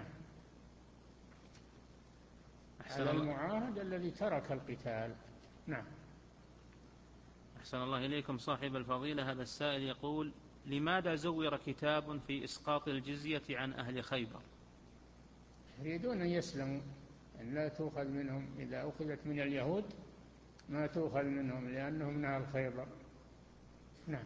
على المعاهد الذي ترك القتال. نعم. أحسن الله إليكم صاحب الفضيلة. هذا السائل يقول: لماذا زور كتاب في إسقاط الجزية عن أهل خيبر؟ يريدون أن يسلموا، أن لا تؤخذ منهم، إذا أخذت من اليهود ما تؤخذ منهم لأنهم من أهل خيبر. نعم.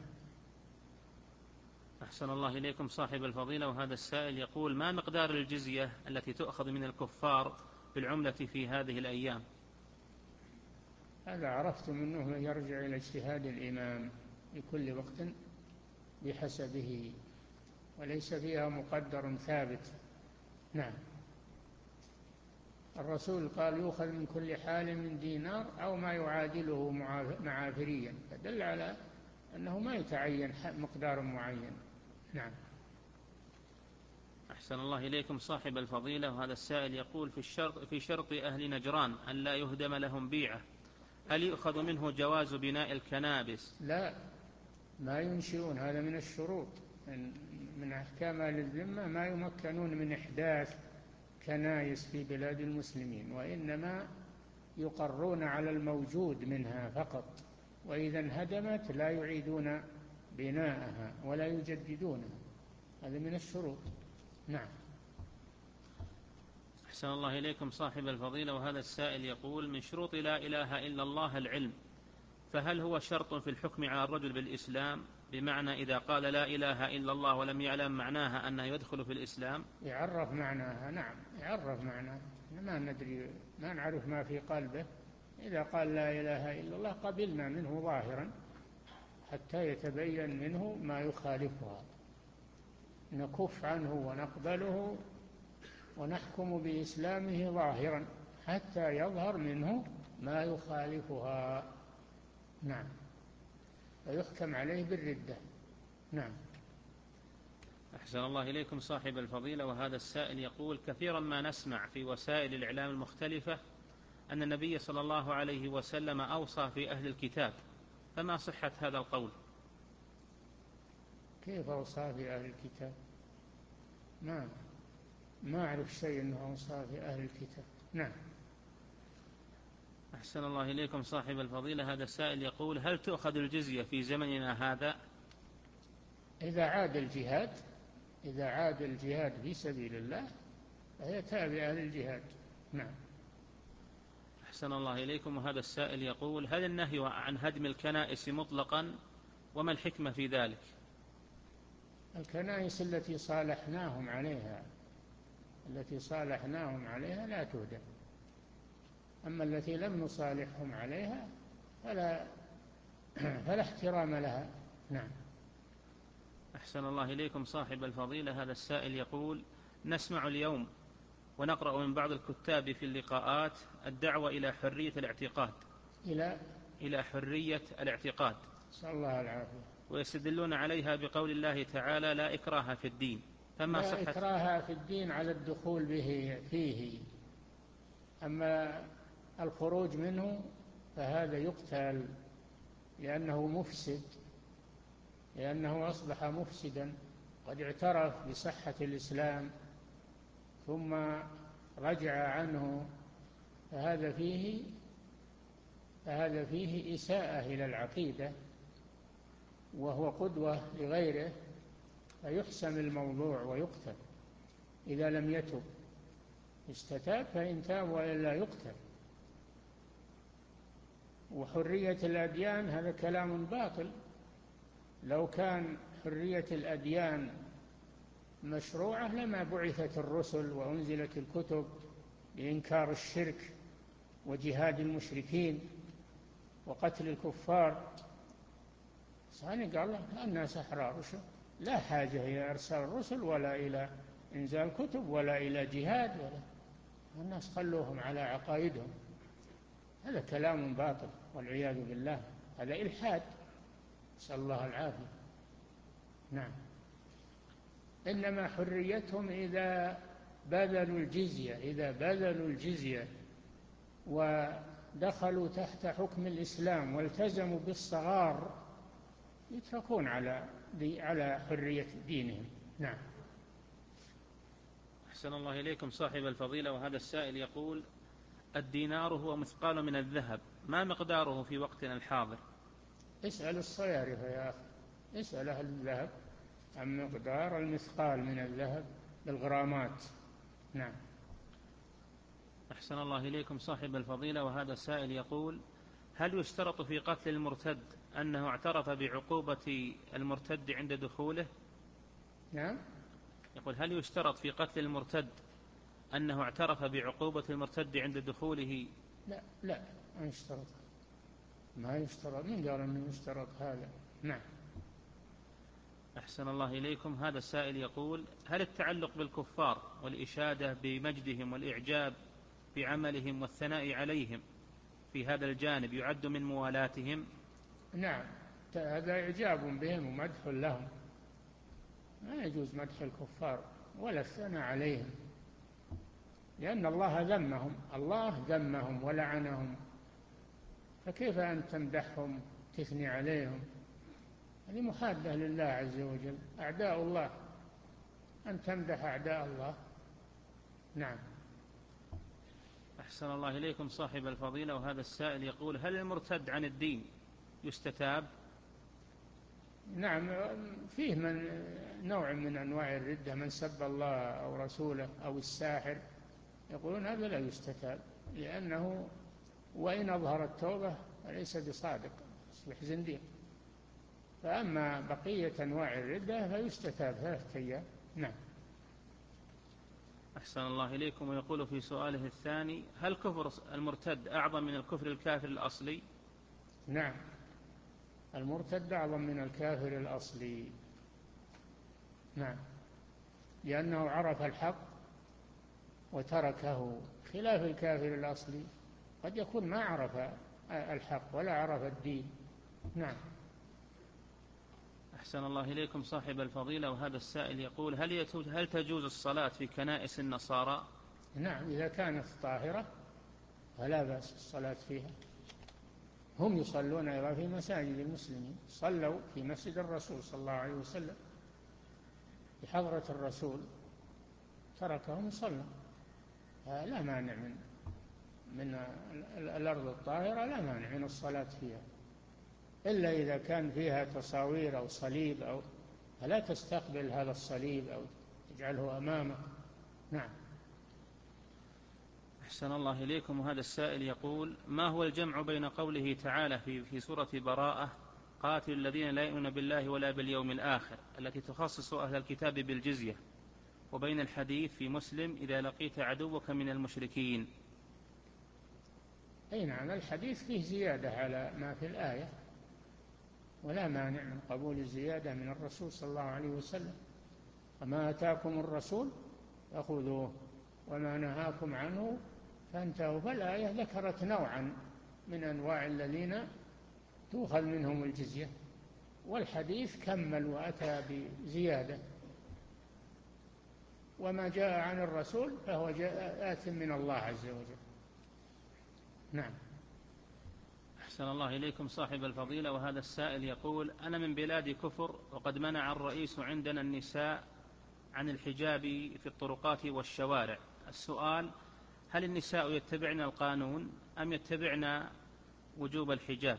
أحسن الله إليكم صاحب الفضيلة، وهذا السائل يقول: ما مقدار الجزية التي تؤخذ من الكفار بالعملة في هذه الأيام؟ هذا عرفت منه يرجع إلى اجتهاد الإمام في وقت بحسبه، وليس فيها مقدر ثابت. نعم. الرسول قال: يؤخذ من كل حال من دينار أو ما يعادله معافريا، فدل على أنه ما يتعين مقدار معين. نعم. أحسن الله إليكم صاحب الفضيلة، وهذا السائل يقول: في الشرط في شرط أهل نجران أن لا يهدم لهم بيعة، هل يؤخذ منه جواز بناء الكنابس؟ لا، ما ينشئون، هذا من الشروط، من أحكام أهل الذمة ما يمكنون من إحداث كنائس في بلاد المسلمين، وإنما يقرون على الموجود منها فقط، وإذا انهدمت لا يعيدون بناءها ولا يجددونها، هذا من الشروط. نعم. أحسن الله إليكم صاحب الفضيلة، وهذا السائل يقول: من شروط لا إله إلا الله العلم، فهل هو شرط في الحكم على الرجل بالإسلام؟ بمعنى إذا قال لا إله إلا الله ولم يعلم معناها أنه يدخل في الإسلام؟ يعرف معناها، نعم يعرف معناها، ما ندري، ما نعرف ما في قلبه. إذا قال لا إله إلا الله قبلنا منه ظاهرا حتى يتبين منه ما يخالفها، نكف عنه ونقبله ونحكم بإسلامه ظاهرا حتى يظهر منه ما يخالفها. نعم. فيحكم عليه بالردة. نعم. أحسن الله إليكم صاحب الفضيلة، وهذا السائل يقول: كثيرا ما نسمع في وسائل الإعلام المختلفة أن النبي صلى الله عليه وسلم أوصى في أهل الكتاب، فما صحة هذا القول؟ كيف أوصى في أهل الكتاب؟ ما ما أعرف شيء أنه أوصى في أهل الكتاب. نعم. أحسن الله إليكم صاحب الفضيلة، هذا السائل يقول: هل تؤخذ الجزية في زمننا هذا؟ إذا عاد الجهاد إذا عاد الجهاد في سبيل الله فهي تابعة للجهاد. نعم. أحسن الله إليكم، وهذا السائل يقول: هل النهي عن هدم الكنائس مطلقا، وما الحكمة في ذلك؟ الكنائس التي صالحناهم عليها التي صالحناهم عليها لا تهدم، أما التي لم نصالحهم عليها فلا فلا احترام لها. نعم. أحسن الله إليكم صاحب الفضيلة، هذا السائل يقول: نسمع اليوم ونقرأ من بعض الكتاب في اللقاءات الدعوة إلى حرية الاعتقاد إلى إلى حرية الاعتقاد، نسأل الله العافية، ويستدلون عليها بقول الله تعالى: لا إكراه في الدين، فما لا صحة؟ إكراه في الدين على الدخول به فيه، أما الخروج منه فهذا يقتل لأنه مفسد، لأنه أصبح مفسدا، قد اعترف بصحة الإسلام ثم رجع عنه، فهذا فيه فهذا فيه إساءة إلى العقيدة، وهو قدوة لغيره، فيحسم الموضوع ويقتل إذا لم يتب. استتاب فإن تاب وإلا يقتل. وحرية الأديان هذا كلام باطل، لو كان حرية الأديان مشروعة لما بعثت الرسل وأنزلت الكتب لإنكار الشرك وجهاد المشركين وقتل الكفار. صحيح قال الناس أحرار، لا حاجة إلى إرسال الرسل ولا إلى إنزال كتب ولا إلى جهاد، ولا الناس خلوهم على عقائدهم. هذا كلام باطل والعياذ بالله، هذا إلحاد، نسأل الله العافية. نعم. إنما حريتهم إذا بذلوا الجزية إذا بذلوا الجزية ودخلوا تحت حكم الإسلام والتزموا بالصغار يتركون على على حرية دينهم. نعم. أحسن الله إليكم صاحب الفضيلة، وهذا السائل يقول: الدينار هو مثقال من الذهب، ما مقداره في وقتنا الحاضر؟ اسأل الصيارفة يا أخي، اسأل أهل الذهب عن مقدار المثقال من الذهب بالغرامات. نعم. أحسن الله إليكم صاحب الفضيلة، وهذا السائل يقول: هل يشترط في قتل المرتد أنه اعترف بعقوبة المرتد عند دخوله؟ نعم. يقول: هل يشترط في قتل المرتد أنه اعترف بعقوبة المرتد عند دخوله؟ لا لا، ما يشترط، ما يشترط، من قال أنه يشترط هذا؟ نعم. أحسن الله إليكم. هذا السائل يقول: هل التعلق بالكفار والإشادة بمجدهم والإعجاب بعملهم والثناء عليهم في هذا الجانب يعد من موالاتهم؟ نعم، هذا إعجاب بهم ومدح لهم، ما يجوز مدح الكفار ولا الثناء عليهم، لأن الله ذمهم، الله ذمهم ولعنهم، فكيف أن تمدحهم تثني عليهم؟ هذه محادة لله عز وجل، أعداء الله، أن تمدح أعداء الله. نعم. أحسن الله إليكم صاحب الفضيلة، وهذا السائل يقول: هل المرتد عن الدين يستتاب؟ نعم، فيه من نوع من أنواع الردة، من سب الله أو رسوله أو الساحر، يقولون هذا لا يستتاب، لأنه وإن أظهر التوبة فليس بصادق، يصبح زنديق. فأما بقية أنواع الردة فيستتاب ثلاثة أيام. نعم. أحسن الله إليكم. ويقول في سؤاله الثاني: هل كفر المرتد أعظم من الكفر الكافر الأصلي؟ نعم، المرتد أعظم من الكافر الأصلي. نعم، لأنه عرف الحق وتركه، خلاف الكافر الأصلي قد يكون ما عرف الحق ولا عرف الدين. نعم. أحسن الله إليكم صاحب الفضيلة، وهذا السائل يقول: هل هل تجوز الصلاة في كنائس النصارى؟ نعم، إذا كانت طاهرة فلا بأس الصلاة فيها، هم يصلون أيضا في مساجد المسلمين، صلوا في مسجد الرسول صلى الله عليه وسلم بحضرة الرسول، تركهم صلوا، لا مانع من من الأرض الطاهرة، لا مانع من الصلاة فيها، إلا إذا كان فيها تصاوير أو صليب، أو فلا تستقبل هذا الصليب أو تجعله أمامك. نعم. أحسن الله إليكم. وهذا السائل يقول: ما هو الجمع بين قوله تعالى في في سورة براءة: قاتل الذين لا يؤمنون بالله ولا باليوم الآخر، التي تخصص أهل الكتاب بالجزية، وبين الحديث في مسلم: إذا لقيت عدوك من المشركين؟ أي نعم، الحديث فيه زيادة على ما في الآية، ولا مانع من قبول الزيادة من الرسول صلى الله عليه وسلم: وما أتاكم الرسول فخذوه وما نهاكم عنه فانتهوا. فالآية ذكرت نوعا من أنواع الذين تؤخذ منهم الجزية، والحديث كمل وأتى بزيادة، وما جاء عن الرسول فهو جاء آت من الله عز وجل. نعم. أحسن الله إليكم صاحب الفضيلة، وهذا السائل يقول: أنا من بلاد كفر، وقد منع الرئيس عندنا النساء عن الحجاب في الطرقات والشوارع. السؤال: هل النساء يتبعن القانون أم يتبعن وجوب الحجاب؟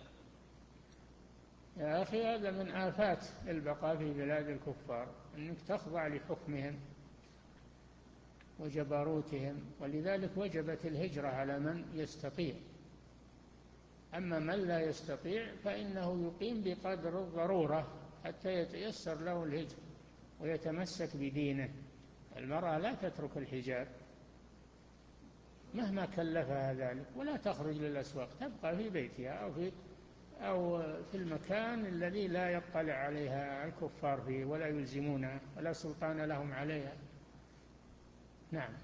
يا أخي، هذا من آفات البقاء في بلاد الكفار، أنك تخضع لحكمهم وجبروتهم، ولذلك وجبت الهجرة على من يستطيع. أما من لا يستطيع فإنه يقيم بقدر الضرورة حتى يتيسر له الهجرة ويتمسك بدينه. المرأة لا تترك الحجاب مهما كلفها ذلك، ولا تخرج للأسواق، تبقى في بيتها أو في أو في المكان الذي لا يطلع عليها الكفار فيه ولا يلزمونها ولا سلطان لهم عليها. نعم.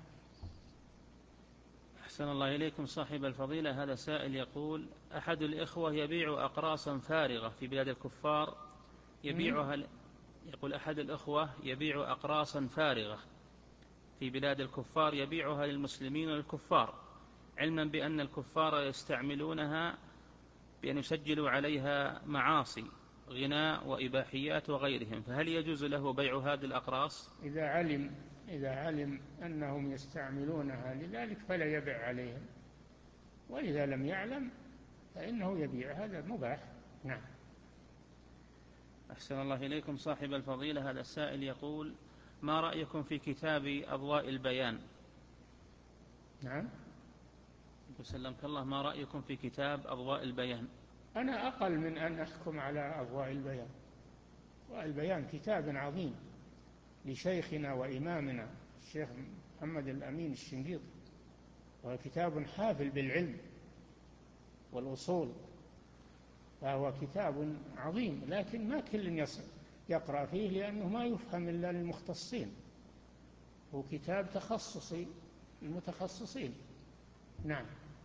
أحسن الله إليكم صاحب الفضيلة، هذا سائل يقول: أحد الإخوة يبيع أقراصا فارغة في بلاد الكفار يبيعها ل... يقول: أحد الإخوة يبيع أقراصا فارغة في بلاد الكفار يبيعها للمسلمين والكفار، علما بأن الكفار يستعملونها بأن يسجلوا عليها معاصي، غناء وإباحيات وغيرهم، فهل يجوز له بيع هذه الأقراص؟ إذا علم إذا علم أنهم يستعملونها لذلك فلا يبيع عليهم، وإذا لم يعلم فإنه يبيع، هذا مباح. نعم. أحسن الله إليكم صاحب الفضيلة. هذا السائل يقول: ما رأيكم في كتاب أضواء البيان؟ نعم. وسلمك الله، ما رأيكم في كتاب أضواء البيان؟ أنا أقل من أن أحكم على أضواء البيان. أضواء البيان كتاب عظيم لشيخنا وإمامنا الشيخ محمد الأمين الشنقيطي، وهو كتاب حافل بالعلم والأصول، فهو كتاب عظيم، لكن ما كل يقرأ فيه لأنه ما يفهم إلا للمختصين، هو كتاب تخصصي المتخصصين. نعم.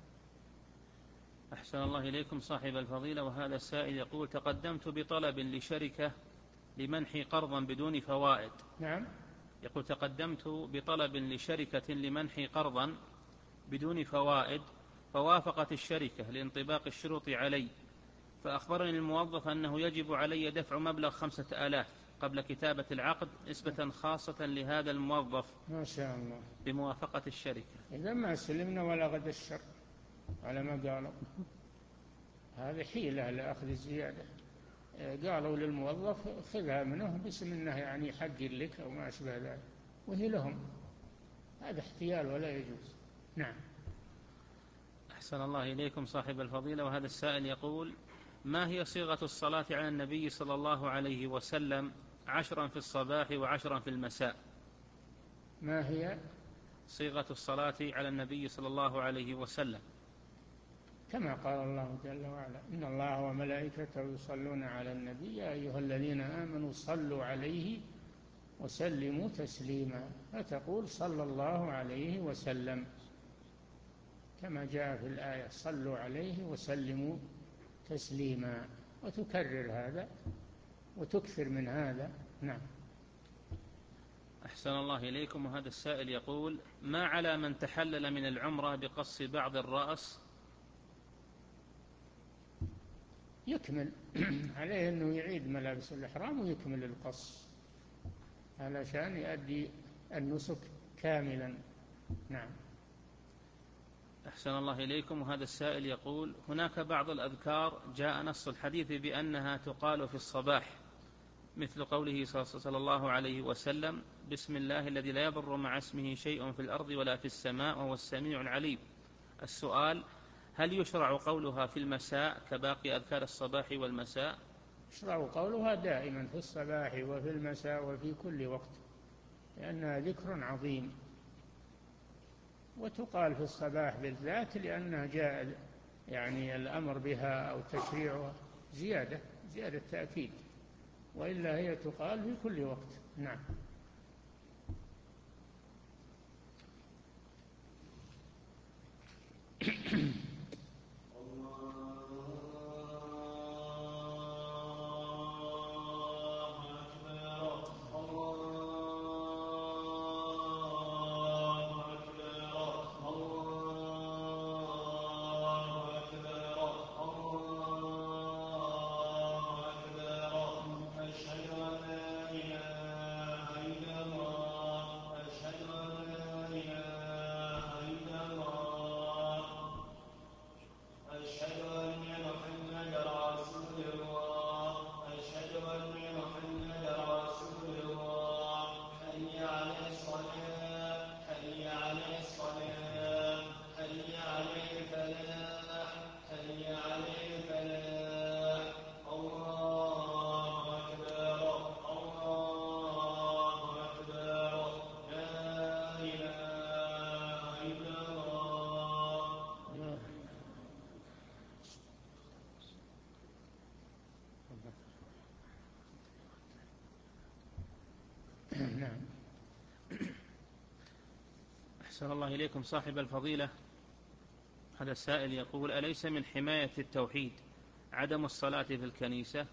أحسن الله إليكم صاحب الفضيلة. وهذا السائل يقول: تقدمت بطلب لشركة لمنح قرضا بدون فوائد. نعم. يقول: تقدمت بطلب لشركة لمنح قرضا بدون فوائد، فوافقت الشركة لانطباق الشروط علي، فأخبرني الموظف أنه يجب علي دفع مبلغ خمسة آلاف قبل كتابة العقد نسبة خاصة لهذا الموظف. ما شاء الله. بموافقة الشركة. إذا ما سلمنا ولا غد الشر على ما قالوا، هذه حيلة لأخذ الزيادة. قالوا للموظف خذها منه باسم أنه يعني حق لك أو ما أشبه ذلك، وهي لهم، هذا احتيال ولا يجوز. نعم. أحسن الله إليكم صاحب الفضيلة. وهذا السائل يقول: ما هي صيغة الصلاة على النبي صلى الله عليه وسلم عشرا في الصباح وعشرا في المساء؟ ما هي صيغة الصلاة على النبي صلى الله عليه وسلم؟ كما قال الله جل وعلا: إن الله وملائكته يصلون على النبي يا أيها الذين آمنوا صلوا عليه وسلموا تسليما، فتقول صلى الله عليه وسلم كما جاء في الآية: صلوا عليه وسلموا تسليما، وتكرر هذا وتكثر من هذا. نعم. أحسن الله إليكم. وهذا السائل يقول: ما على من تحلل من العمرة بقص بعض الرأس؟ يكمل عليه أنه يعيد ملابس الإحرام ويكمل القص علشان يؤدي النسك كاملا. نعم. أحسن الله إليكم. وهذا السائل يقول: هناك بعض الأذكار جاء نص الحديث بأنها تقال في الصباح، مثل قوله صلى الله عليه وسلم: بسم الله الذي لا يضر مع اسمه شيء في الأرض ولا في السماء وهو السميع العليم. السؤال: هل يشرع قولها في المساء كباقي أذكار الصباح والمساء؟ يشرع قولها دائما في الصباح وفي المساء وفي كل وقت، لأنها ذكر عظيم، وتقال في الصباح بالذات لأنها جاء يعني الأمر بها أو تشريعها زيادة زيادة تأكيد، وإلا هي تقال في كل وقت. نعم. نعم. أحسن الله إليكم صاحب الفضيلة. هذا السائل يقول: أليس من حماية التوحيد عدم الصلاة في الكنيسة؟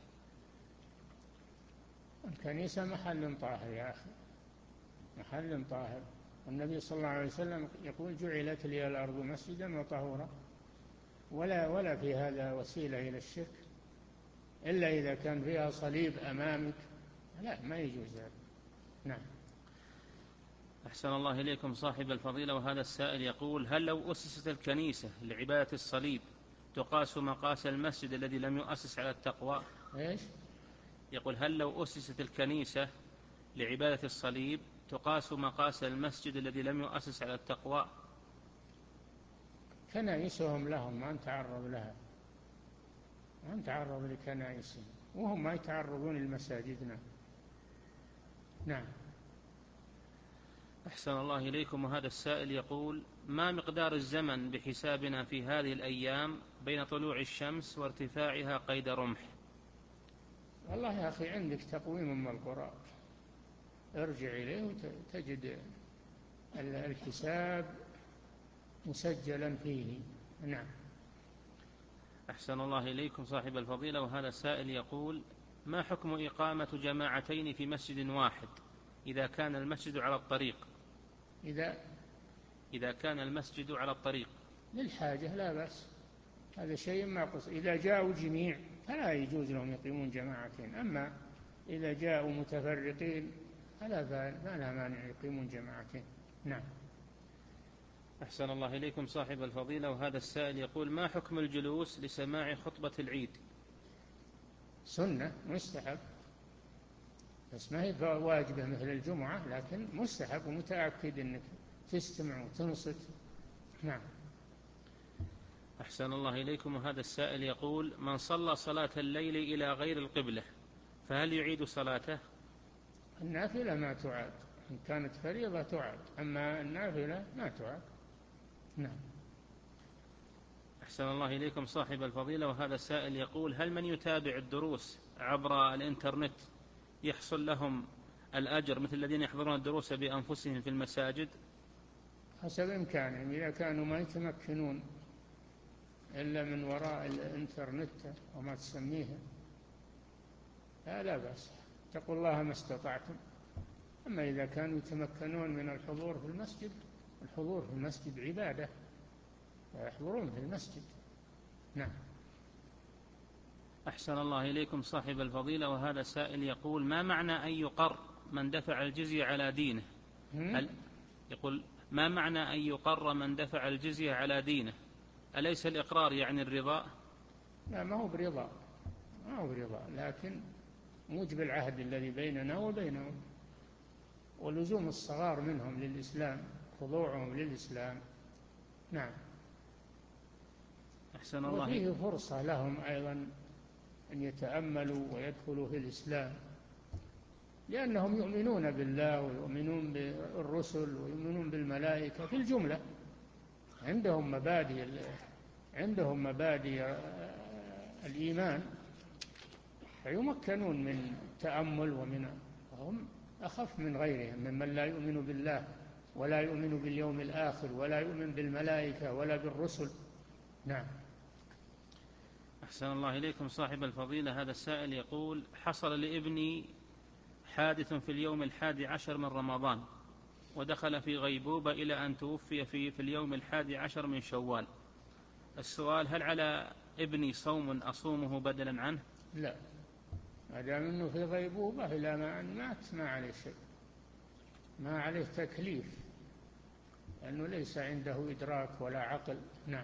الكنيسة محل طاهر يا أخي، محل طاهر، والنبي صلى الله عليه وسلم يقول: جعلت لي الأرض مسجدا وطهورا، ولا ولا في هذا وسيلة إلى الشرك إلا إذا كان فيها صليب أمامك، لا ما يجوز هذا. نعم. أحسن الله إليكم صاحب الفضيلة. وهذا السائل يقول: هل لو أسست الكنيسة لعبادة الصليب تقاس مقاس المسجد الذي لم يؤسس على التقوى؟ إيش؟ يقول: هل لو أسست الكنيسة لعبادة الصليب تقاس مقاس المسجد الذي لم يؤسس على التقوى؟ كنائسهم لهم، ما نتعرض لها، ما نتعرض لكنائسهم، وهم ما يتعرضون لمساجدنا. نعم. أحسن الله إليكم. وهذا السائل يقول: ما مقدار الزمن بحسابنا في هذه الأيام بين طلوع الشمس وارتفاعها قيد رمح؟ والله يا أخي عندك تقويم من القرآن، ارجع إليه وتجد الحساب مسجلا فيه. نعم. أحسن الله إليكم صاحب الفضيلة. وهذا السائل يقول: ما حكم إقامة جماعتين في مسجد واحد إذا كان المسجد على الطريق؟ إذا إذا كان المسجد على الطريق للحاجة لا بأس، هذا شيء معقوس. إذا جاءوا جميع فلا يجوز لهم يقيمون جماعتين، أما إذا جاءوا متفرقين فلا ما لا مانع يقيمون جماعتين. نعم. أحسن الله إليكم صاحب الفضيلة. وهذا السائل يقول: ما حكم الجلوس لسماع خطبة العيد؟ سنة مستحب، بس ما هي واجبة مثل الجمعة، لكن مستحب ومتأكد أنك تستمع وتنصت. نعم. أحسن الله إليكم. وهذا السائل يقول: من صلى صلاة الليل إلى غير القبلة فهل يعيد صلاته؟ النافلة ما تعاد، إن كانت فريضة تعاد، أما النافلة ما تعاد. نعم. أحسن الله إليكم صاحب الفضيلة. وهذا السائل يقول: هل من يتابع الدروس عبر الإنترنت يحصل لهم الأجر مثل الذين يحضرون الدروس بأنفسهم في المساجد؟ حسب إمكانهم، إذا كانوا ما يتمكنون إلا من وراء الإنترنت وما تسميه لا بأس، اتقوا الله ما استطعتم. أما إذا كانوا يتمكنون من الحضور في المسجد، الحضور في المسجد عبادة، ويحضرون في المسجد. نعم. أحسن الله إليكم صاحب الفضيلة. وهذا سائل يقول: ما معنى أن يقر من دفع الجزية على دينه؟ هل يقول: ما معنى أن يقر من دفع الجزية على دينه؟ أليس الإقرار يعني الرضا؟ لا، ما هو برضا، ما هو برضا، لكن موجب العهد الذي بيننا وبينهم، ولزوم الصغار منهم للإسلام، خضوعهم للإسلام. نعم. أحسن الله. وفيه فرصة لهم أيضا أن يتأملوا ويدخلوا في الإسلام، لأنهم يؤمنون بالله ويؤمنون بالرسل ويؤمنون بالملائكة في الجملة، عندهم مبادئ عندهم مبادئ الإيمان، فيمكنون من التأمل، ومن هم أخف من غيرهم ممن لا يؤمن بالله ولا يؤمن باليوم الآخر ولا يؤمن بالملائكة ولا بالرسل. نعم. أحسن الله إليكم صاحب الفضيلة. هذا السائل يقول: حصل لابني حادث في اليوم الحادي عشر من رمضان، ودخل في غيبوبة إلى أن توفي في, في اليوم الحادي عشر من شوال. السؤال: هل على ابني صوم أصومه بدلا عنه؟ لا، ما دام أنه في غيبوبة إلى ما أن مات ما عليه شيء، ما عليه تكليف، لأنه ليس عنده إدراك ولا عقل. نعم.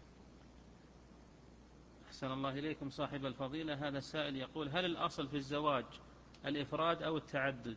أحسن الله إليكم صاحب الفضيلة. هذا السائل يقول: هل الأصل في الزواج الإفراد أو التعدد؟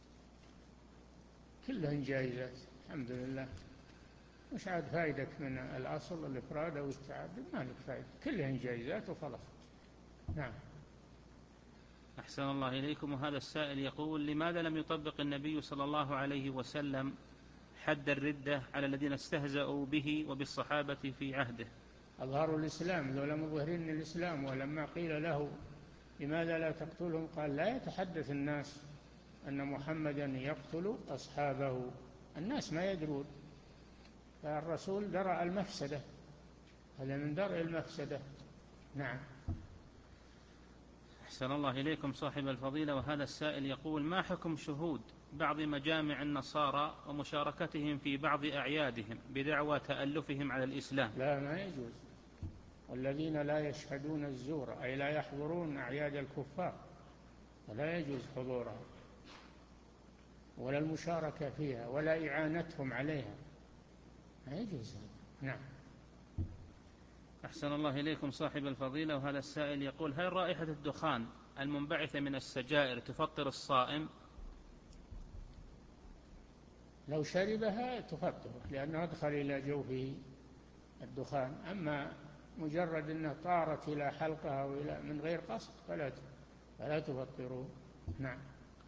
كلهن جائزات الحمد لله، مش عاد فائدك من الأصل الإفراد أو التعدد، ما لك فائدة، كلهن جائزات وخلاص. نعم. أحسن الله إليكم. وهذا السائل يقول: لماذا لم يطبق النبي صلى الله عليه وسلم حد الردة على الذين استهزأوا به وبالصحابة في عهده؟ أظهروا الإسلام، ذولا مظهرين الإسلام، ولما قيل له لماذا لا تقتلهم قال: لا يتحدث الناس أن محمدا يقتل أصحابه، الناس ما يدرون، فالرسول درأ المفسدة، هذا من درء المفسدة. نعم. أحسن الله إليكم صاحب الفضيلة. وهذا السائل يقول: ما حكم شهود بعض مجامع النصارى ومشاركتهم في بعض أعيادهم بدعوى تألفهم على الإسلام؟ لا، ما يجوز. والذين لا يشهدون الزور أي لا يحضرون أعياد الكفار فلا يجوز حضورها ولا المشاركة فيها ولا إعانتهم عليها، ما يجوز. نعم. أحسن الله إليكم صاحب الفضيلة. وهذا السائل يقول: هل رائحة الدخان المنبعثة من السجائر تفطر الصائم؟ لو شربها تفطره لأنه أدخل إلى جوفه الدخان، أما مجرد أنها طارت إلى حلقها أو إلى من غير قصد فلا فلا تفطره. نعم.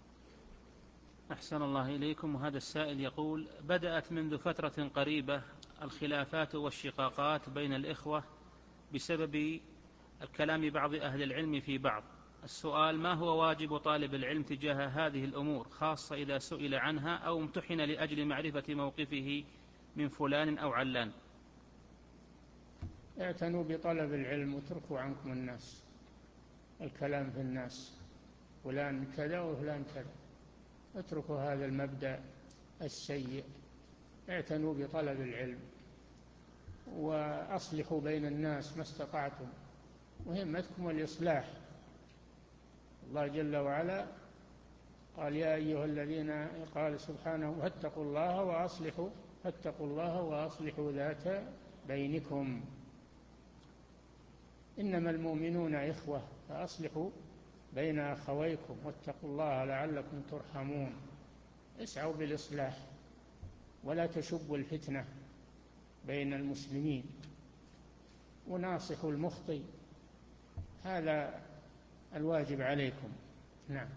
أحسن الله إليكم. وهذا السائل يقول: بدأت منذ فترة قريبة الخلافات والشقاقات بين الإخوة بسبب الكلام بعض أهل العلم في بعض. السؤال: ما هو واجب طالب العلم تجاه هذه الأمور، خاصة إذا سئل عنها أو امتحن لأجل معرفة موقفه من فلان أو علان؟ اعتنوا بطلب العلم واتركوا عنكم الناس، الكلام في الناس، فلان كذا وفلان كذا، اتركوا هذا المبدأ السيء. اعتنوا بطلب العلم وأصلحوا بين الناس ما استطعتم، مهمتكم الإصلاح. الله جل وعلا قال: يا أيها الذين، قال سبحانه: واتقوا الله وأصلحوا فاتقوا الله وأصلحوا ذات بينكم، إنما المؤمنون إخوة فأصلحوا بين أخويكم واتقوا الله لعلكم ترحمون. اسعوا بالإصلاح ولا تشبوا الفتنة بين المسلمين، وناصحوا المخطئ، هذا الواجب عليكم. نعم.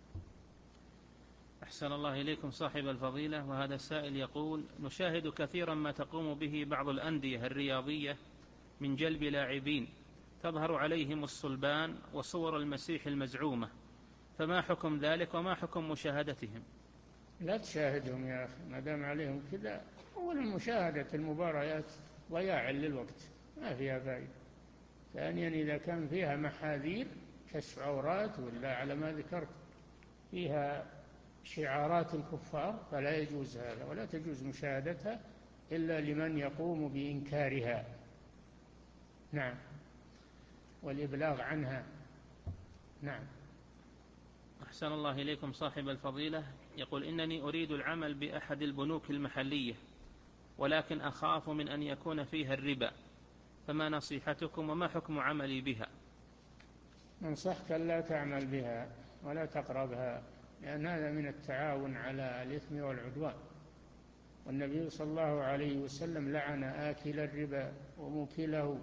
أحسن الله إليكم صاحب الفضيلة. وهذا السائل يقول: نشاهد كثيرا ما تقوم به بعض الأندية الرياضية من جلب لاعبين تظهر عليهم الصلبان وصور المسيح المزعومة، فما حكم ذلك وما حكم مشاهدتهم؟ لا تشاهدهم يا أخي ما دام عليهم كذا. أولا مشاهدة المباريات ضياع للوقت ما فيها فائدة. ثانيا إذا كان فيها محاذير كشف عورات ولا على ما ذكرت فيها شعارات الكفار فلا يجوز هذا، ولا تجوز مشاهدتها إلا لمن يقوم بإنكارها. نعم. والإبلاغ عنها. نعم. أحسن الله إليكم صاحب الفضيلة. يقول: إنني أريد العمل بأحد البنوك المحلية ولكن أخاف من أن يكون فيها الربا، فما نصيحتكم وما حكم عملي بها؟ ننصحك لا تعمل بها ولا تقربها، لأن هذا من التعاون على الإثم والعدوان، والنبي صلى الله عليه وسلم لعن آكل الربا وموكله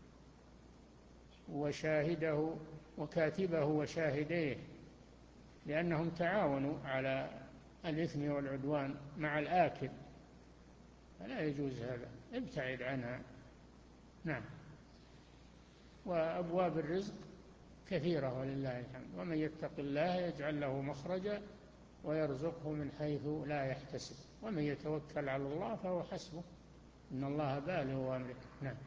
وشاهده وكاتبه وشاهديه، لأنهم تعاونوا على الإثم والعدوان مع الآكل، فلا يجوز هذا، ابتعد عنها. نعم. وأبواب الرزق كثيرة ولله الحمد، ومن يتق الله يجعل له مخرجا ويرزقه من حيث لا يحتسب، ومن يتوكل على الله فهو حسبه، إن الله بالغ أمره. نعم.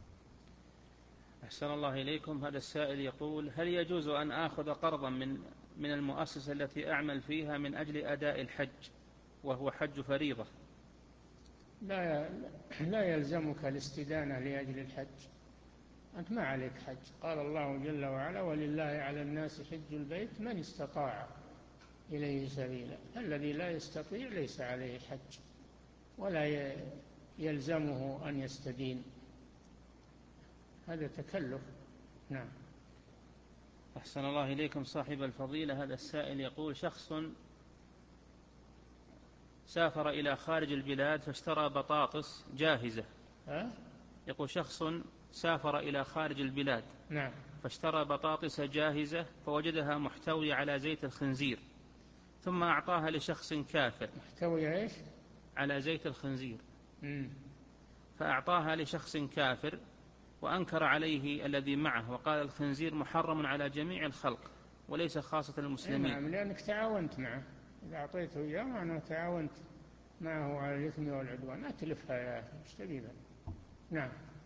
أحسن الله إليكم. هذا السائل يقول: هل يجوز أن آخذ قرضا من من المؤسسة التي أعمل فيها من أجل أداء الحج وهو حج فريضة؟ لا لا يلزمك الاستدانة لأجل الحج، أنت ما عليك حج. قال الله جل وعلا: ولله على الناس حج البيت من استطاع إليه سبيلا. الذي لا يستطيع ليس عليه حج ولا يلزمه أن يستدين، هذا تكلف. نعم. أحسن الله إليكم صاحب الفضيلة. هذا السائل يقول: شخص سافر إلى خارج البلاد فاشترى بطاطس جاهزة. أه؟ يقول: شخص سافر إلى خارج البلاد نعم. فاشترى بطاطس جاهزة فوجدها محتوية على زيت الخنزير، ثم أعطاها لشخص كافر. محتوية إيش؟ على زيت الخنزير. مم. فأعطاها لشخص كافر وأنكر عليه الذي معه وقال: الخنزير محرم على جميع الخلق وليس خاصة المسلمين. نعم، لأنك تعاونت معه، إذا أعطيته إياه أنا تعاونت معه على الإثم والعدوان، أتلفها يا أخي، ايش تبي؟ نعم.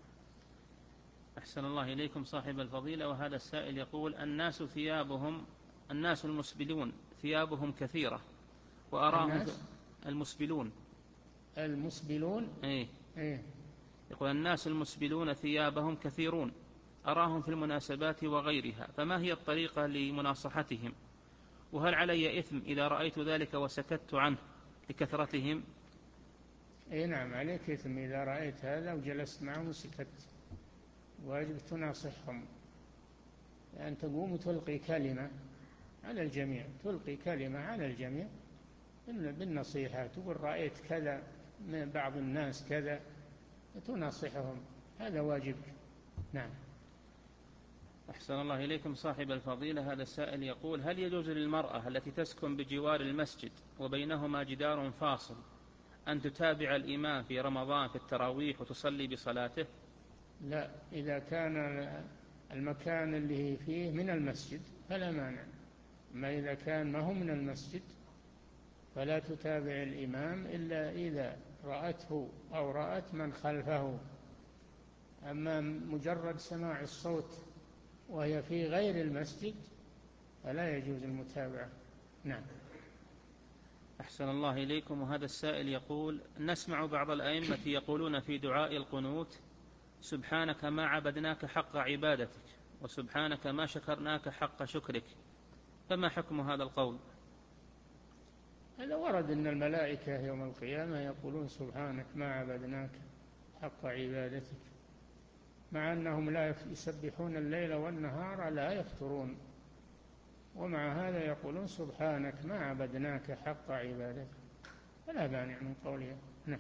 أحسن الله إليكم صاحب الفضيلة. وهذا السائل يقول: الناس ثيابهم الناس المسبلون ثيابهم كثيرة وأراهم الناس المسبلون المسبلون إيه؟ إيه؟ يقول: الناس المسبلون ثيابهم كثيرون أراهم في المناسبات وغيرها، فما هي الطريقة لمناصحتهم؟ وهل علي إثم إذا رأيت ذلك وسكت عنه لكثرتهم؟ إيه نعم، عليك إثم إذا رأيت هذا وجلست معهم وسكت، واجب تناصحهم أن تقوم وتلقي كلمة على الجميع، تلقي كلمة على الجميع بالنصيحة، تقول رأيت كذا من بعض الناس كذا، تناصحهم، هذا واجبك. نعم. أحسن الله إليكم صاحب الفضيلة. هذا السائل يقول: هل يجوز للمرأة التي تسكن بجوار المسجد وبينهما جدار فاصل أن تتابع الإمام في رمضان في التراويح وتصلي بصلاته؟ لا، إذا كان المكان اللي هي فيه من المسجد فلا مانع، ما إذا كان ما هو من المسجد فلا تتابع الإمام إلا إذا رأته أو رأت من خلفه. أما مجرد سماع الصوت وهي في غير المسجد فلا يجوز المتابعة. نعم. أحسن الله إليكم. وهذا السائل يقول: نسمع بعض الأئمة يقولون في دعاء القنوت: سبحانك ما عبدناك حق عبادتك، وسبحانك ما شكرناك حق شكرك، فما حكم هذا القول؟ هذا ورد أن الملائكة يوم القيامة يقولون سبحانك ما عبدناك حق عبادتك، مع أنهم لا يسبحون الليل والنهار لا يفترون، ومع هذا يقولون سبحانك ما عبدناك حق عبادتك، فلا مانع من قولها. نعم.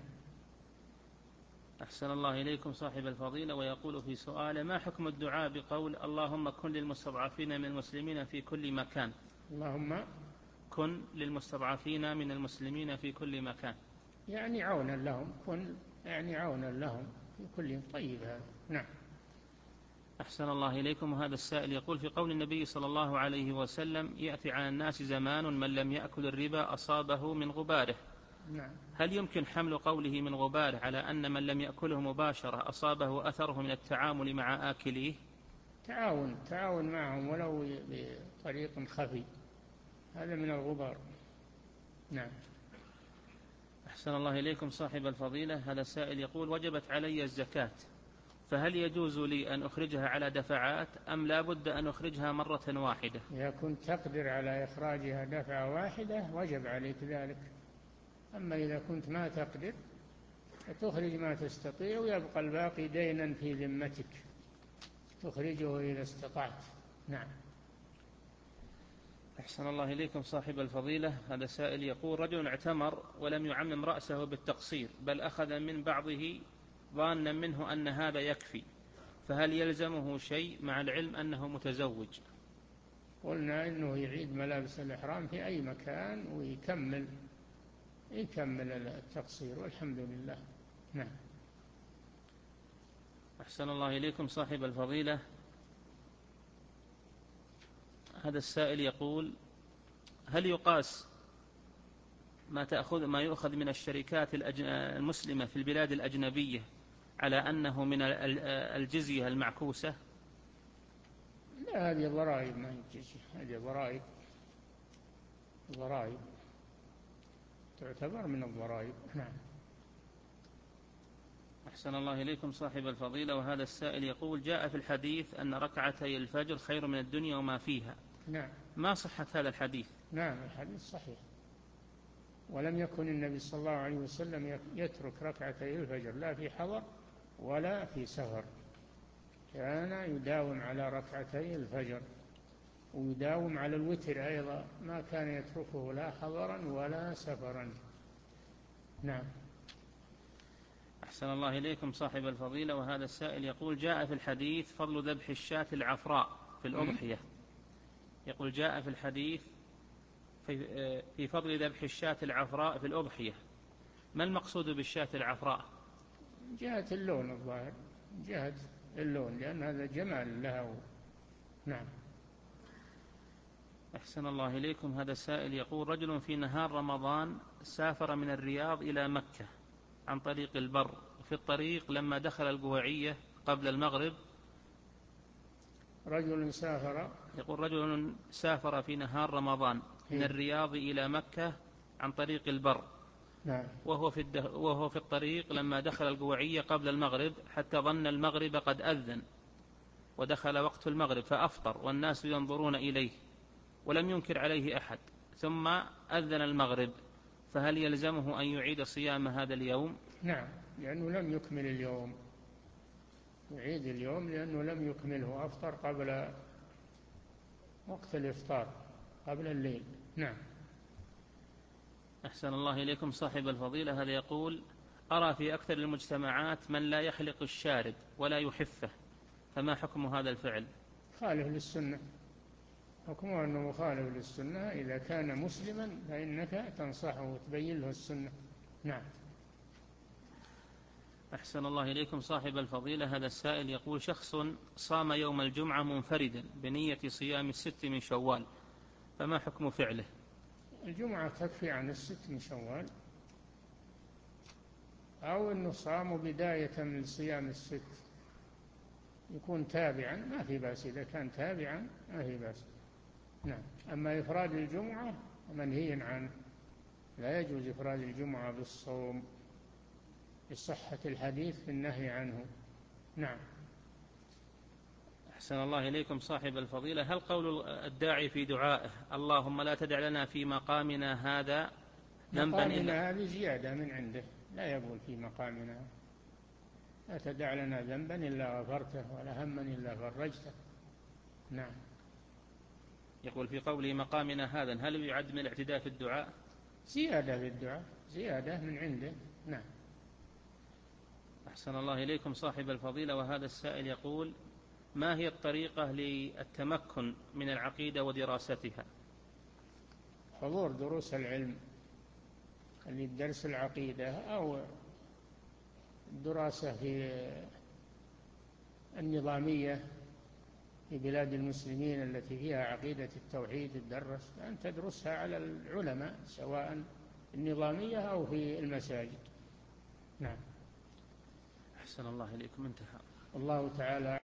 أحسن الله إليكم صاحب الفضيلة. ويقول في سؤال: ما حكم الدعاء بقول اللهم كن للمستضعفين من المسلمين في كل مكان؟ اللهم كن للمستضعفين من المسلمين في كل مكان، يعني عونا لهم، كن يعني عونا لهم في كل. طيب هذا. نعم. أحسن الله إليكم. وهذا السائل يقول: في قول النبي صلى الله عليه وسلم: يأتي على الناس زمان من لم يأكل الربا أصابه من غباره. نعم. هل يمكن حمل قوله من غباره على أن من لم يأكله مباشرة أصابه أثره من التعامل مع آكليه؟ تعاون تعاون معهم ولو بطريق خفي، هذا من الغبار. نعم. أحسن الله إليكم صاحب الفضيلة. هذا السائل يقول: وجبت علي الزكاة، فهل يجوز لي أن أخرجها على دفعات أم لا بد أن أخرجها مرة واحدة؟ إذا كنت تقدر على إخراجها دفعة واحدة وجب عليك ذلك، أما إذا كنت ما تقدر فتخرج ما تستطيع ويبقى الباقي دينا في ذمتك تخرجه إذا استطعت. نعم. أحسن الله إليكم صاحب الفضيلة. هذا سائل يقول: رجل اعتمر ولم يعمم رأسه بالتقصير، بل أخذ من بعضه ظانا منه أن هذا يكفي، فهل يلزمه شيء مع العلم أنه متزوج؟ قلنا إنه يعيد ملابس الإحرام في أي مكان ويكمل يكمل التقصير والحمد لله. نعم. أحسن الله إليكم صاحب الفضيلة. هذا السائل يقول: هل يقاس ما تأخذ ما يؤخذ من الشركات المسلمة في البلاد الأجنبية على أنه من الجزية المعكوسة؟ لا، هذه ضرائب، ما هي الجزية، هذه ضرائب، ضرائب تعتبر من الضرائب. نعم. أحسن الله إليكم صاحب الفضيلة. وهذا السائل يقول: جاء في الحديث أن ركعتي الفجر خير من الدنيا وما فيها. نعم. ما صحة هذا الحديث؟ نعم، الحديث صحيح، ولم يكن النبي صلى الله عليه وسلم يترك ركعتي الفجر لا في حضر ولا في سفر، كان يداوم على ركعتي الفجر ويداوم على الوتر أيضا، ما كان يتركه لا حضرا ولا سفرا. نعم. أحسن الله إليكم صاحب الفضيلة. وهذا السائل يقول: جاء في الحديث فضل ذبح الشاة العفراء في الأضحية. يقول: جاء في الحديث في, في فضل ذبح الشاة العفراء في الأضحية، ما المقصود بالشاة العفراء؟ جهة اللون الظاهر، جهة اللون، لأن هذا جمال لها. نعم. أحسن الله إليكم. هذا السائل يقول: رجل في نهار رمضان سافر من الرياض إلى مكة عن طريق البر، في الطريق لما دخل القويعية قبل المغرب. رجل سافر يقول: رجل سافر في نهار رمضان من الرياض إلى مكة عن طريق البر. نعم. وهو في, الده وهو في الطريق لما دخل القويعية قبل المغرب حتى ظن المغرب قد أذن ودخل وقت المغرب فأفطر والناس ينظرون إليه ولم ينكر عليه أحد، ثم أذن المغرب، فهل يلزمه أن يعيد صيام هذا اليوم؟ نعم، لأنه لم يكمل اليوم، يعيد اليوم لأنه لم يكمله، أفطر قبل وقت الإفطار قبل الليل. نعم. أحسن الله إليكم صاحب الفضيلة، هذا يقول: أرى في أكثر المجتمعات من لا يحلق الشارب ولا يحفه، فما حكم هذا الفعل؟ خالف للسنة، حكمه أنه مخالف للسنة. إذا كان مسلما فإنك تنصحه وتبين له السنة. نعم. أحسن الله إليكم صاحب الفضيلة، هذا السائل يقول: شخص صام يوم الجمعة منفردا بنية صيام الست من شوال، فما حكم فعله؟ الجمعة تكفي عن الست من شوال، أو أنه صام بداية من صيام الست يكون تابعا، ما في بأس. إذا كان تابعا ما في بأس. نعم. أما إفراد الجمعة منهي عنه، لا يجوز إفراد الجمعة بالصوم لصحة الحديث في النهي عنه. نعم. أحسن الله إليكم صاحب الفضيلة، هل قول الداعي في دعائه: اللهم لا تدع لنا في مقامنا هذا ذنبا إلا مقامنا هذه زيادة من عنده، لا يقول في مقامنا لا تدع لنا ذنبا إلا غفرته ولا هما إلا فرجته. نعم. يقول في قوله مقامنا هذا، هل يعد من الاعتداء في الدعاء؟ زيادة في الدعاء، زيادة من عنده. نعم. أحسن الله إليكم صاحب الفضيلة، وهذا السائل يقول: ما هي الطريقة للتمكن من العقيدة ودراستها؟ حضور دروس العلم اللي درس العقيدة، أو الدراسة في النظامية في بلاد المسلمين التي فيها عقيدة التوحيد، الدرس أن تدرسها على العلماء سواء النظامية أو في المساجد. نعم. أحسن الله إليكم، انتهى. الله تعالى